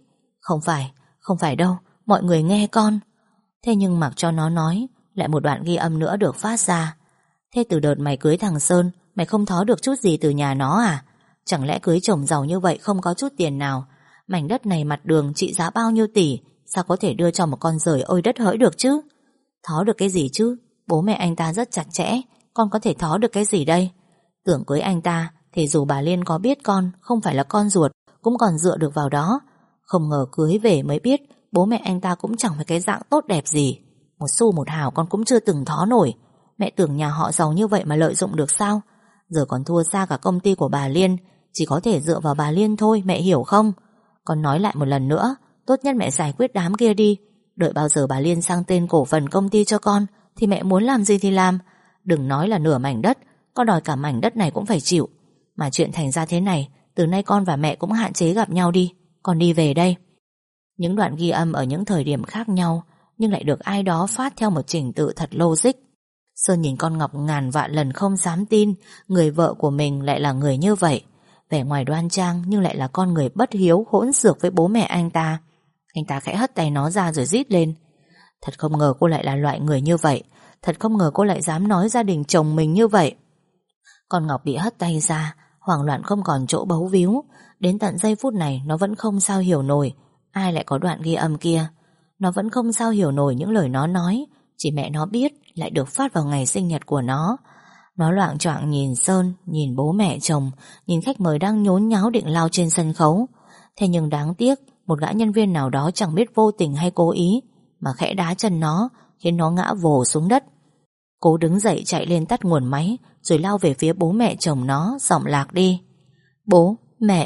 Không phải đâu, mọi người nghe con. Thế nhưng mặc cho nó nói, lại một đoạn ghi âm nữa được phát ra. Thế từ đợt mày cưới thằng Sơn, mày không thó được chút gì từ nhà nó à? Chẳng lẽ cưới chồng giàu như vậy không có chút tiền nào? Mảnh đất này mặt đường trị giá bao nhiêu tỷ, sao có thể đưa cho một con rời ôi đất hỡi được chứ? Thó được cái gì chứ? Bố mẹ anh ta rất chặt chẽ, con có thể thó được cái gì đây? Tưởng cưới anh ta thì dù bà Liên có biết con không phải là con ruột cũng còn dựa được vào đó. Không ngờ cưới về mới biết bố mẹ anh ta cũng chẳng phải cái dạng tốt đẹp gì. Một xu một hào con cũng chưa từng thó nổi. Mẹ tưởng nhà họ giàu như vậy mà lợi dụng được sao? Giờ còn thua xa cả công ty của bà Liên, chỉ có thể dựa vào bà Liên thôi, mẹ hiểu không? Con nói lại một lần nữa, tốt nhất mẹ giải quyết đám kia đi. Đợi bao giờ bà Liên sang tên cổ phần công ty cho con thì mẹ muốn làm gì thì làm. Đừng nói là nửa mảnh đất, con đòi cả mảnh đất này cũng phải chịu. Mà chuyện thành ra thế này, từ nay con và mẹ cũng hạn chế gặp nhau đi. Con đi về đây. Những đoạn ghi âm ở những thời điểm khác nhau, nhưng lại được ai đó phát theo một trình tự thật logic. Sơn nhìn con Ngọc ngàn vạn lần không dám tin người vợ của mình lại là người như vậy. Vẻ ngoài đoan trang nhưng lại là con người bất hiếu, hỗn xược với bố mẹ anh ta. Anh ta khẽ hất tay nó ra rồi rít lên: Thật không ngờ cô lại là loại người như vậy. Thật không ngờ cô lại dám nói gia đình chồng mình như vậy. Con Ngọc bị hất tay ra, hoảng loạn không còn chỗ bấu víu. Đến tận giây phút này nó vẫn không sao hiểu nổi ai lại có đoạn ghi âm kia. Nó vẫn không sao hiểu nổi những lời nó nói, chỉ mẹ nó biết lại được phát vào ngày sinh nhật của nó. Nó loạng choạng nhìn Sơn, nhìn bố mẹ chồng, nhìn khách mời đang nhốn nháo định lao trên sân khấu. Thế nhưng đáng tiếc, một gã nhân viên nào đó chẳng biết vô tình hay cố ý mà khẽ đá chân nó, khiến nó ngã vồ xuống đất. Cố đứng dậy chạy lên tắt nguồn máy, rồi lao về phía bố mẹ chồng nó, giọng lạc đi: Bố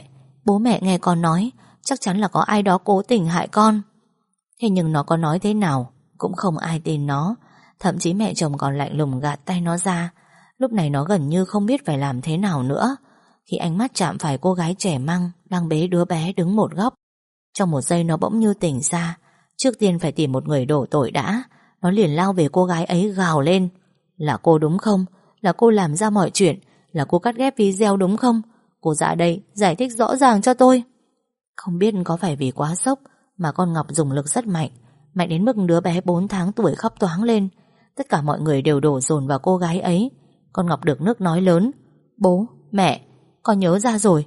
mẹ nghe con nói, chắc chắn là có ai đó cố tình hại con. Thế nhưng nó có nói thế nào cũng không ai tin nó. Thậm chí mẹ chồng còn lạnh lùng gạt tay nó ra. Lúc này nó gần như không biết phải làm thế nào nữa, khi ánh mắt chạm phải cô gái trẻ măng đang bế đứa bé đứng một góc. Trong một giây nó bỗng như tỉnh ra. Trước tiên phải tìm một người đổ tội đã. Nó liền lao về cô gái ấy gào lên: Là cô đúng không? Là cô làm ra mọi chuyện? Là cô cắt ghép video đúng không? Cô ra đây giải thích rõ ràng cho tôi. Không biết có phải vì quá sốc mà con Ngọc dùng lực rất mạnh, mạnh đến mức đứa bé 4 tháng tuổi khóc toáng lên. Tất cả mọi người đều đổ dồn vào cô gái ấy. Con Ngọc được nước nói lớn: Bố, mẹ, con nhớ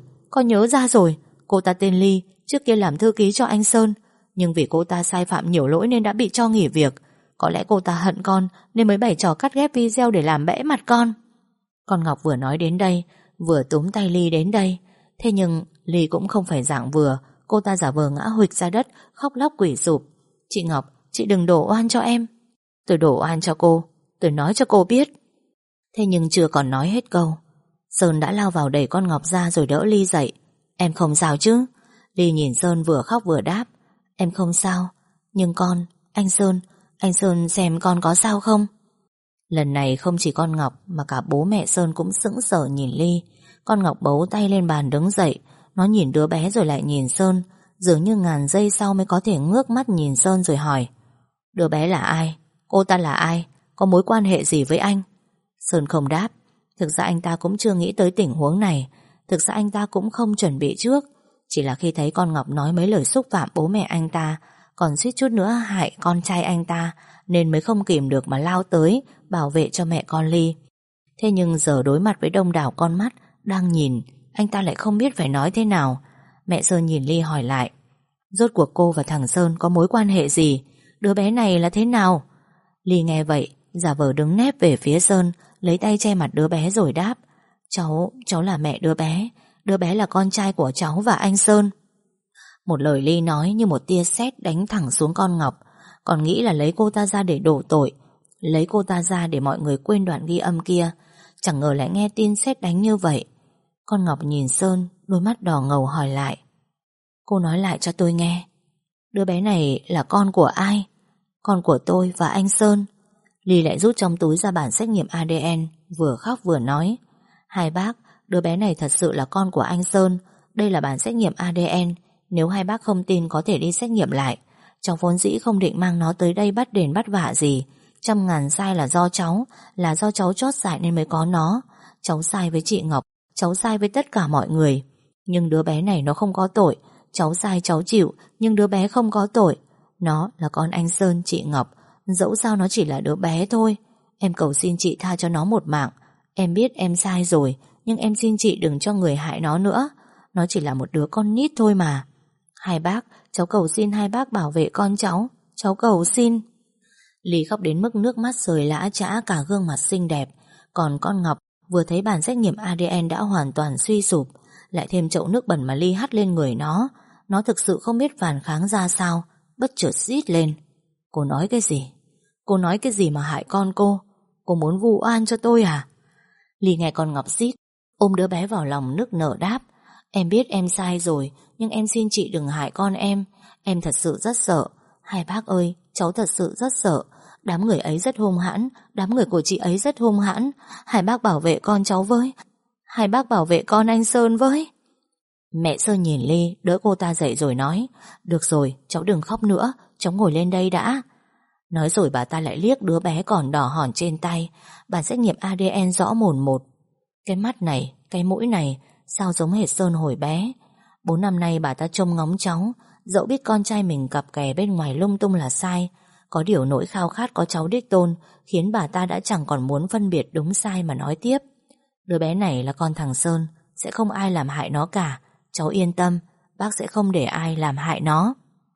ra rồi. Cô ta tên Ly, trước kia làm thư ký cho anh Sơn, nhưng vì cô ta sai phạm nhiều lỗi nên đã bị cho nghỉ việc. Có lẽ cô ta hận con nên mới bày trò cắt ghép video để làm bẽ mặt con. Con Ngọc vừa nói đến đây, vừa túm tay Ly đến đây. Thế nhưng Ly cũng không phải dạng vừa. Cô ta giả vờ ngã huỵch ra đất, khóc lóc quỷ sụp: Chị Ngọc, chị đừng đổ oan cho em. Tôi đổ oan cho cô, tôi nói cho cô biết. Thế nhưng chưa còn nói hết câu, Sơn đã lao vào đẩy con Ngọc ra rồi đỡ Ly dậy. Em không sao chứ? Ly nhìn Sơn vừa khóc vừa đáp: Em không sao. Nhưng con, anh Sơn xem con có sao không? Lần này không chỉ con Ngọc mà cả bố mẹ Sơn cũng sững sờ nhìn Ly. Con Ngọc bấu tay lên bàn đứng dậy. Nó nhìn đứa bé rồi lại nhìn Sơn, dường như ngàn giây sau mới có thể ngước mắt nhìn Sơn rồi hỏi: Đứa bé là ai? Cô ta là ai? Có mối quan hệ gì với anh? Sơn không đáp. Thực ra anh ta cũng chưa nghĩ tới tình huống này. Thực ra anh ta cũng không chuẩn bị trước. Chỉ là khi thấy con Ngọc nói mấy lời xúc phạm bố mẹ anh ta, còn suýt chút nữa hại con trai anh ta, nên mới không kìm được mà lao tới bảo vệ cho mẹ con Ly. Thế nhưng giờ đối mặt với đông đảo con mắt đang nhìn, anh ta lại không biết phải nói thế nào. Mẹ Sơn nhìn Ly hỏi lại, rốt cuộc cô và thằng Sơn có mối quan hệ gì? Đứa bé này là thế nào? Ly nghe vậy, giả vờ đứng nép về phía Sơn, lấy tay che mặt đứa bé rồi đáp, cháu là mẹ đứa bé. Đứa bé là con trai của cháu và anh Sơn. Một lời Ly nói như một tia sét đánh thẳng xuống con Ngọc. Còn nghĩ là lấy cô ta ra để đổ tội, lấy cô ta ra để mọi người quên đoạn ghi âm kia. Chẳng ngờ lại nghe tin sét đánh như vậy. Con Ngọc nhìn Sơn, đôi mắt đỏ ngầu hỏi lại, cô nói lại cho tôi nghe, đứa bé này là con của ai? Con của tôi và anh Sơn. Ly lại rút trong túi ra bản xét nghiệm ADN, vừa khóc vừa nói, hai bác, đứa bé này thật sự là con của anh Sơn. Đây là bản xét nghiệm ADN. Nếu hai bác không tin có thể đi xét nghiệm lại. Cháu vốn dĩ không định mang nó tới đây bắt đền bắt vạ gì. 100.000 sai là do cháu, là do cháu chót dại nên mới có nó. Cháu sai với chị Ngọc, cháu sai với tất cả mọi người. Nhưng đứa bé này nó không có tội. Cháu sai cháu chịu, nhưng đứa bé không có tội. Nó là con anh Sơn, chị Ngọc. Dẫu sao nó chỉ là đứa bé thôi. Em cầu xin chị tha cho nó một mạng. Em biết em sai rồi, nhưng em xin chị đừng cho người hại nó nữa. Nó chỉ là một đứa con nít thôi mà. Hai bác, cháu cầu xin hai bác bảo vệ con cháu. Cháu cầu xin. Ly khóc đến mức nước mắt rơi lã chã cả gương mặt xinh đẹp. Còn con Ngọc vừa thấy bản xét nghiệm ADN đã hoàn toàn suy sụp, lại thêm chậu nước bẩn mà Ly hắt lên người nó. Nó thực sự không biết phản kháng ra sao, bất chợt rít lên. Cô nói cái gì? Cô nói cái gì mà hại con cô? Cô muốn vu oan cho tôi à? Ly nghe con Ngọc rít, ôm đứa bé vào lòng nức nở đáp, em biết em sai rồi, nhưng em xin chị đừng hại con em. Em thật sự rất sợ. Hai bác ơi, cháu thật sự rất sợ. Đám người ấy rất hung hãn, đám người của chị ấy rất hung hãn. Hai bác bảo vệ con cháu với. Hai bác bảo vệ con anh Sơn với. Mẹ Sơn nhìn Ly, đỡ cô ta dậy rồi nói, được rồi, cháu đừng khóc nữa, cháu ngồi lên đây đã. Nói rồi bà ta lại liếc đứa bé còn đỏ hòn trên tay. Bản xét nghiệm ADN rõ mồn một. Cái mắt này, cái mũi này sao giống hệt Sơn hồi bé. 4 năm nay bà ta trông ngóng cháu, dẫu biết con trai mình cặp kè bên ngoài lung tung là sai. Có điều nỗi khao khát có cháu đích tôn khiến bà ta đã chẳng còn muốn phân biệt đúng sai mà nói tiếp. Đứa bé này là con thằng Sơn, sẽ không ai làm hại nó cả. Cháu yên tâm, bác sẽ không để ai làm hại nó.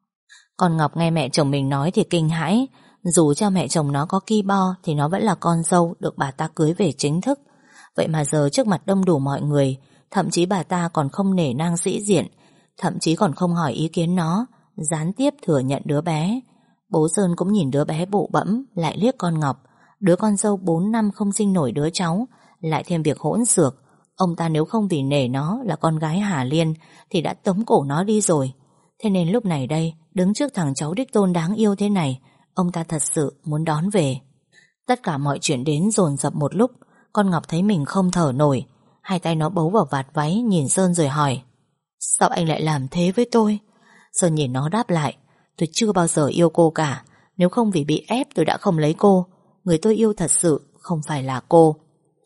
Còn Ngọc nghe mẹ chồng mình nói thì kinh hãi. Dù cho mẹ chồng nó có ki bo thì nó vẫn là con dâu được bà ta cưới về chính thức. Vậy mà giờ trước mặt đông đủ mọi người, thậm chí bà ta còn không nể nang sĩ diện, thậm chí còn không hỏi ý kiến nó, gián tiếp thừa nhận đứa bé. Bố Sơn cũng nhìn đứa bé bụ bẫm, lại liếc con Ngọc. Đứa con dâu 4 năm không sinh nổi đứa cháu, lại thêm việc hỗn xược. Ông ta nếu không vì nể nó là con gái Hà Liên thì đã tống cổ nó đi rồi. Thế nên lúc này đây, đứng trước thằng cháu đích tôn đáng yêu thế này, ông ta thật sự muốn đón về. Tất cả mọi chuyện đến dồn dập một lúc. Con Ngọc thấy mình không thở nổi, hai tay nó bấu vào vạt váy, nhìn Sơn rồi hỏi, sao anh lại làm thế với tôi? Sơn nhìn nó đáp lại, tôi chưa bao giờ yêu cô cả. Nếu không vì bị ép tôi đã không lấy cô. Người tôi yêu thật sự không phải là cô.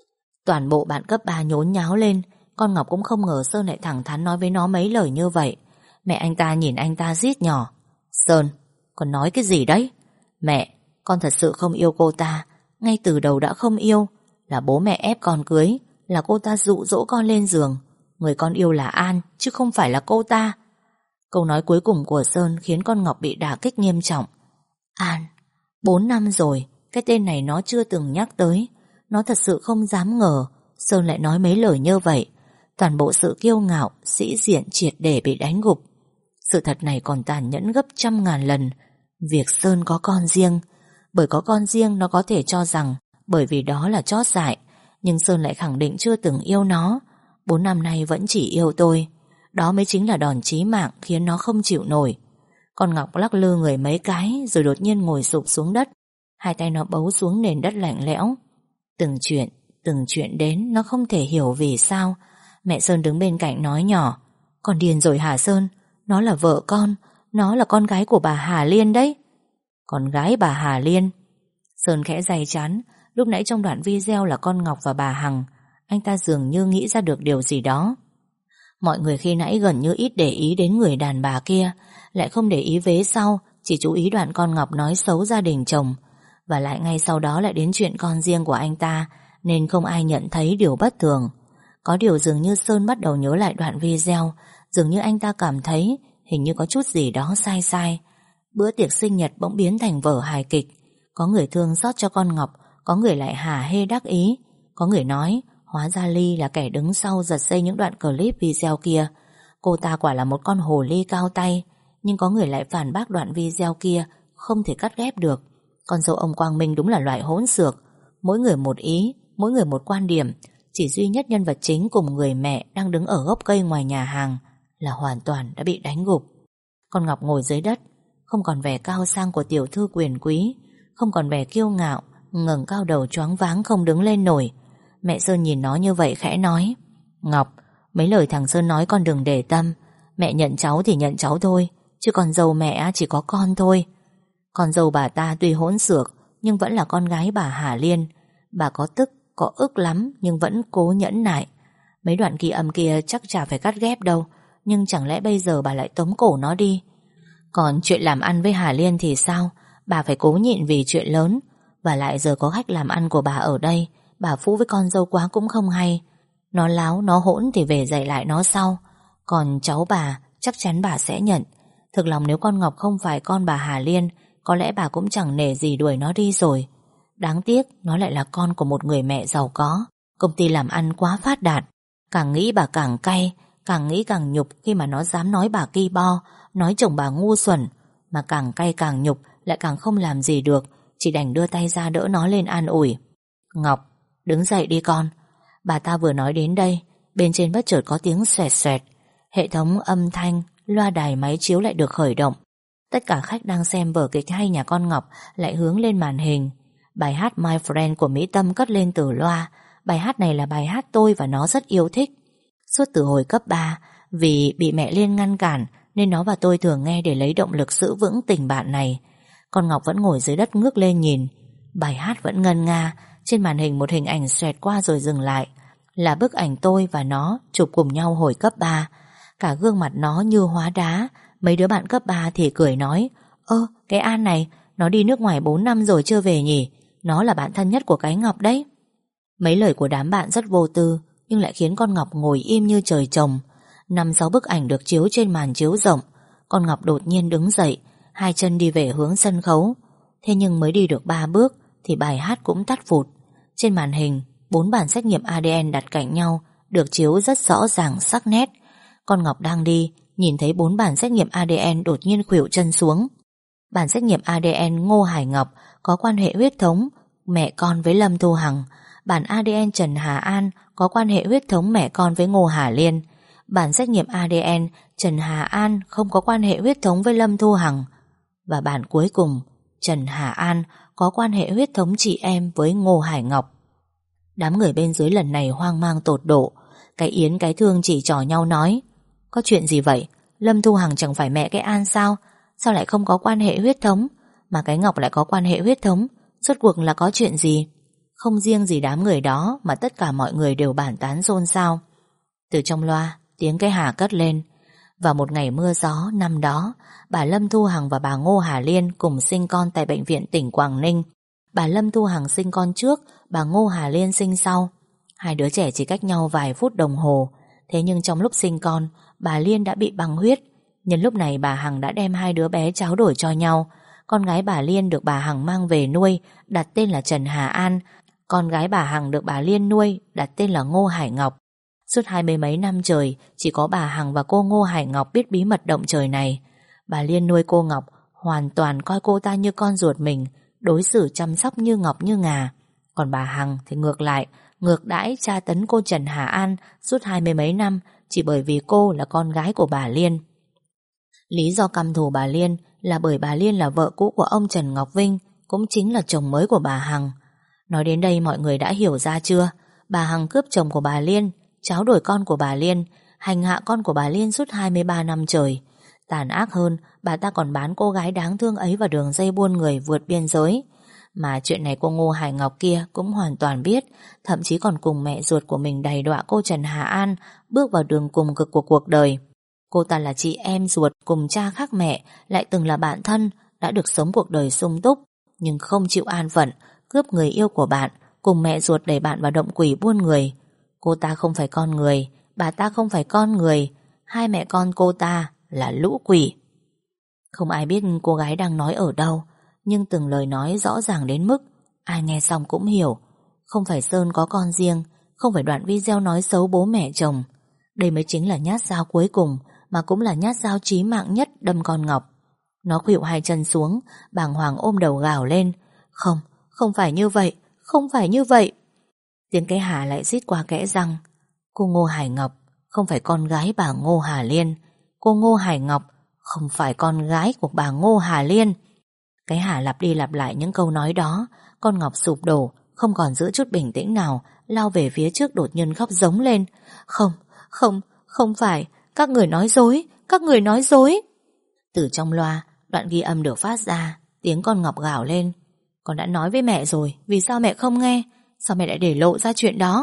Toàn bộ bạn cấp 3 nhốn nháo lên. Con Ngọc cũng không ngờ Sơn lại thẳng thắn nói với nó mấy lời như vậy. Mẹ anh ta nhìn anh ta rít nhỏ, Sơn, con nói cái gì đấy? Mẹ, con thật sự không yêu cô ta. Ngay từ đầu đã không yêu. Là bố mẹ ép con cưới, là cô ta dụ dỗ con lên giường. Người con yêu là An, chứ không phải là cô ta. Câu nói cuối cùng của Sơn khiến con Ngọc bị đả kích nghiêm trọng. An, 4 năm rồi, cái tên này nó chưa từng nhắc tới. Nó thật sự không dám ngờ Sơn lại nói mấy lời như vậy. Toàn bộ sự kiêu ngạo, sĩ diện triệt để bị đánh gục. Sự thật này còn tàn nhẫn gấp 100.000 lần. Việc Sơn có con riêng. Bởi có con riêng nó có thể cho rằng bởi vì đó là chót dại. Nhưng Sơn lại khẳng định chưa từng yêu nó. 4 năm nay vẫn chỉ yêu tôi. Đó mới chính là đòn chí mạng khiến nó không chịu nổi. Con Ngọc lắc lư người mấy cái rồi đột nhiên ngồi sụp xuống đất. Hai tay nó bấu xuống nền đất lạnh lẽo. Từng chuyện đến nó không thể hiểu vì sao. Mẹ Sơn đứng bên cạnh nói nhỏ, con điên rồi hả Sơn? Nó là vợ con, nó là con gái của bà Hà Liên đấy. Con gái bà Hà Liên? Sơn khẽ day chán. Lúc nãy trong đoạn video là con Ngọc và bà Hằng. Anh ta dường như nghĩ ra được điều gì đó. Mọi người khi nãy gần như ít để ý đến người đàn bà kia, lại không để ý vế sau, chỉ chú ý đoạn con Ngọc nói xấu gia đình chồng. Và lại ngay sau đó lại đến chuyện con riêng của anh ta, nên không ai nhận thấy điều bất thường. Có điều dường như Sơn bắt đầu nhớ lại đoạn video. Dường như anh ta cảm thấy hình như có chút gì đó sai sai. Bữa tiệc sinh nhật bỗng biến thành vở hài kịch. Có người thương xót cho con Ngọc, có người lại hả hê đắc ý. Có người nói hóa ra Ly là kẻ đứng sau giật dây những đoạn clip video kia. Cô ta quả là một con hồ ly cao tay. Nhưng có người lại phản bác đoạn video kia không thể cắt ghép được. Con dâu ông Quang Minh đúng là loại hỗn xược. Mỗi người một ý, mỗi người một quan điểm. Chỉ duy nhất nhân vật chính cùng người mẹ đang đứng ở gốc cây ngoài nhà hàng là hoàn toàn đã bị đánh gục. Con Ngọc ngồi dưới đất, không còn vẻ cao sang của tiểu thư quyền quý, không còn vẻ kiêu ngạo, ngẩng cao đầu choáng váng không đứng lên nổi. Mẹ Sơn nhìn nó như vậy khẽ nói: Ngọc, mấy lời thằng Sơn nói con đừng để tâm. Mẹ nhận cháu thì nhận cháu thôi, chứ con dâu mẹ chỉ có con thôi. Con dâu bà ta tuy hỗn xược nhưng vẫn là con gái bà Hà Liên. Bà có tức, có ức lắm nhưng vẫn cố nhẫn nại. Mấy đoạn ghi âm kia chắc chả phải cắt ghép đâu, nhưng chẳng lẽ bây giờ bà lại tống cổ nó đi. Còn chuyện làm ăn với Hà Liên thì sao? Bà phải cố nhịn vì chuyện lớn. Và lại giờ có khách làm ăn của bà ở đây, bà phũ với con dâu quá cũng không hay. Nó láo, nó hỗn thì về dạy lại nó sau. Còn cháu bà, chắc chắn bà sẽ nhận. Thực lòng nếu con Ngọc không phải con bà Hà Liên, có lẽ bà cũng chẳng nể gì đuổi nó đi rồi. Đáng tiếc nó lại là con của một người mẹ giàu có, công ty làm ăn quá phát đạt. Càng nghĩ bà càng cay, càng nghĩ càng nhục khi mà nó dám nói bà ki bo, nói chồng bà ngu xuẩn. Mà càng cay càng nhục, lại càng không làm gì được, chỉ đành đưa tay ra đỡ nó lên an ủi. Ngọc, đứng dậy đi con. Bà ta vừa nói đến đây, bên trên bất chợt có tiếng xoẹt xoẹt. Hệ thống âm thanh, loa đài máy chiếu lại được khởi động. Tất cả khách đang xem vở kịch hay nhà con Ngọc lại hướng lên màn hình. Bài hát My Friend của Mỹ Tâm cất lên từ loa. Bài hát này là bài hát tôi và nó rất yêu thích. Suốt từ hồi cấp 3, vì bị mẹ Liên ngăn cản nên nó và tôi thường nghe để lấy động lực giữ vững tình bạn này. Con Ngọc vẫn ngồi dưới đất ngước lên nhìn. Bài hát vẫn ngân nga. Trên màn hình một hình ảnh xoẹt qua rồi dừng lại. Là bức ảnh tôi và nó chụp cùng nhau hồi cấp 3. Cả gương mặt nó như hóa đá. Mấy đứa bạn cấp 3 thì cười nói: Ơ, cái An này, nó đi nước ngoài 4 năm rồi chưa về nhỉ? Nó là bạn thân nhất của cái Ngọc đấy. Mấy lời của đám bạn rất vô tư, nhưng lại khiến con Ngọc ngồi im như trời trồng. 5-6 bức ảnh được chiếu trên màn chiếu rộng. Con Ngọc đột nhiên đứng dậy, hai chân đi về hướng sân khấu. Thế nhưng mới đi được 3 bước thì bài hát cũng tắt phụt. Trên màn hình 4 bản xét nghiệm ADN đặt cạnh nhau, được chiếu rất rõ ràng sắc nét. Con Ngọc đang đi, nhìn thấy 4 bản xét nghiệm ADN đột nhiên khuỵu chân xuống. Bản xét nghiệm ADN Ngô Hải Ngọc có quan hệ huyết thống mẹ con với Lâm Thu Hằng. Bản ADN Trần Hà An có quan hệ huyết thống mẹ con với Ngô Hà Liên. Bản xét nghiệm ADN Trần Hà An không có quan hệ huyết thống với Lâm Thu Hằng. Và bản cuối cùng, Trần Hà An có quan hệ huyết thống chị em với Ngô Hải Ngọc. Đám người bên dưới lần này hoang mang tột độ. Cái Yến cái Thương chỉ trò nhau nói: Có chuyện gì vậy? Lâm Thu Hằng chẳng phải mẹ cái An sao? Sao lại không có quan hệ huyết thống? Mà cái Ngọc lại có quan hệ huyết thống? Rốt cuộc là có chuyện gì? Không riêng gì đám người đó mà tất cả mọi người đều bàn tán xôn xao. Từ trong loa, tiếng cái Hà cất lên. Vào một ngày mưa gió năm đó, bà Lâm Thu Hằng và bà Ngô Hà Liên cùng sinh con tại bệnh viện tỉnh Quảng Ninh. Bà Lâm Thu Hằng sinh con trước, bà Ngô Hà Liên sinh sau. Hai đứa trẻ chỉ cách nhau vài phút đồng hồ. Thế nhưng trong lúc sinh con, bà Liên đã bị băng huyết. Nhân lúc này bà Hằng đã đem hai đứa bé tráo đổi cho nhau. Con gái bà Liên được bà Hằng mang về nuôi, đặt tên là Trần Hà An. Con gái bà Hằng được bà Liên nuôi, đặt tên là Ngô Hải Ngọc. Suốt 20 mấy năm trời, chỉ có bà Hằng và cô Ngô Hải Ngọc biết bí mật động trời này. Bà Liên nuôi cô Ngọc, hoàn toàn coi cô ta như con ruột mình, đối xử chăm sóc như ngọc như ngà. Còn bà Hằng thì ngược lại, ngược đãi tra tấn cô Trần Hà An suốt 20 mấy năm, chỉ bởi vì cô là con gái của bà Liên. Lý do căm thù bà Liên là bởi bà Liên là vợ cũ của ông Trần Ngọc Vinh, cũng chính là chồng mới của bà Hằng. Nói đến đây mọi người đã hiểu ra chưa? Bà Hằng cướp chồng của bà Liên, tráo đổi con của bà Liên, hành hạ con của bà Liên suốt 23 năm trời. Tàn ác hơn, bà ta còn bán cô gái đáng thương ấy vào đường dây buôn người vượt biên giới. Mà chuyện này cô Ngô Hải Ngọc kia cũng hoàn toàn biết, thậm chí còn cùng mẹ ruột của mình đày đọa cô Trần Hà An bước vào đường cùng cực của cuộc đời. Cô ta là chị em ruột cùng cha khác mẹ, lại từng là bạn thân, đã được sống cuộc đời sung túc, nhưng không chịu an phận, cướp người yêu của bạn, cùng mẹ ruột đẩy bạn vào động quỷ buôn người. Cô ta không phải con người, bà ta không phải con người, hai mẹ con cô ta là lũ quỷ. Không ai biết cô gái đang nói ở đâu, nhưng từng lời nói rõ ràng đến mức ai nghe xong cũng hiểu. Không phải Sơn có con riêng, không phải đoạn video nói xấu bố mẹ chồng. Đây mới chính là nhát dao cuối cùng, mà cũng là nhát dao chí mạng nhất đâm con Ngọc. Nó khuỵu hai chân xuống, bàng hoàng ôm đầu gào lên. Không, không phải như vậy, không phải như vậy. Tiếng cái Hà lại rít qua kẽ răng. Cô Ngô Hải Ngọc không phải con gái bà Ngô Hà Liên. Cô Ngô Hải Ngọc không phải con gái của bà Ngô Hà Liên. Cái Hà lặp đi lặp lại những câu nói đó. Con Ngọc sụp đổ, không còn giữ chút bình tĩnh nào, lao về phía trước đột nhiên khóc giống lên. Không, không, không phải, các người nói dối, các người nói dối. Từ trong loa, đoạn ghi âm được phát ra, tiếng con Ngọc gào lên. Con đã nói với mẹ rồi, vì sao mẹ không nghe? Sao mẹ lại để lộ ra chuyện đó?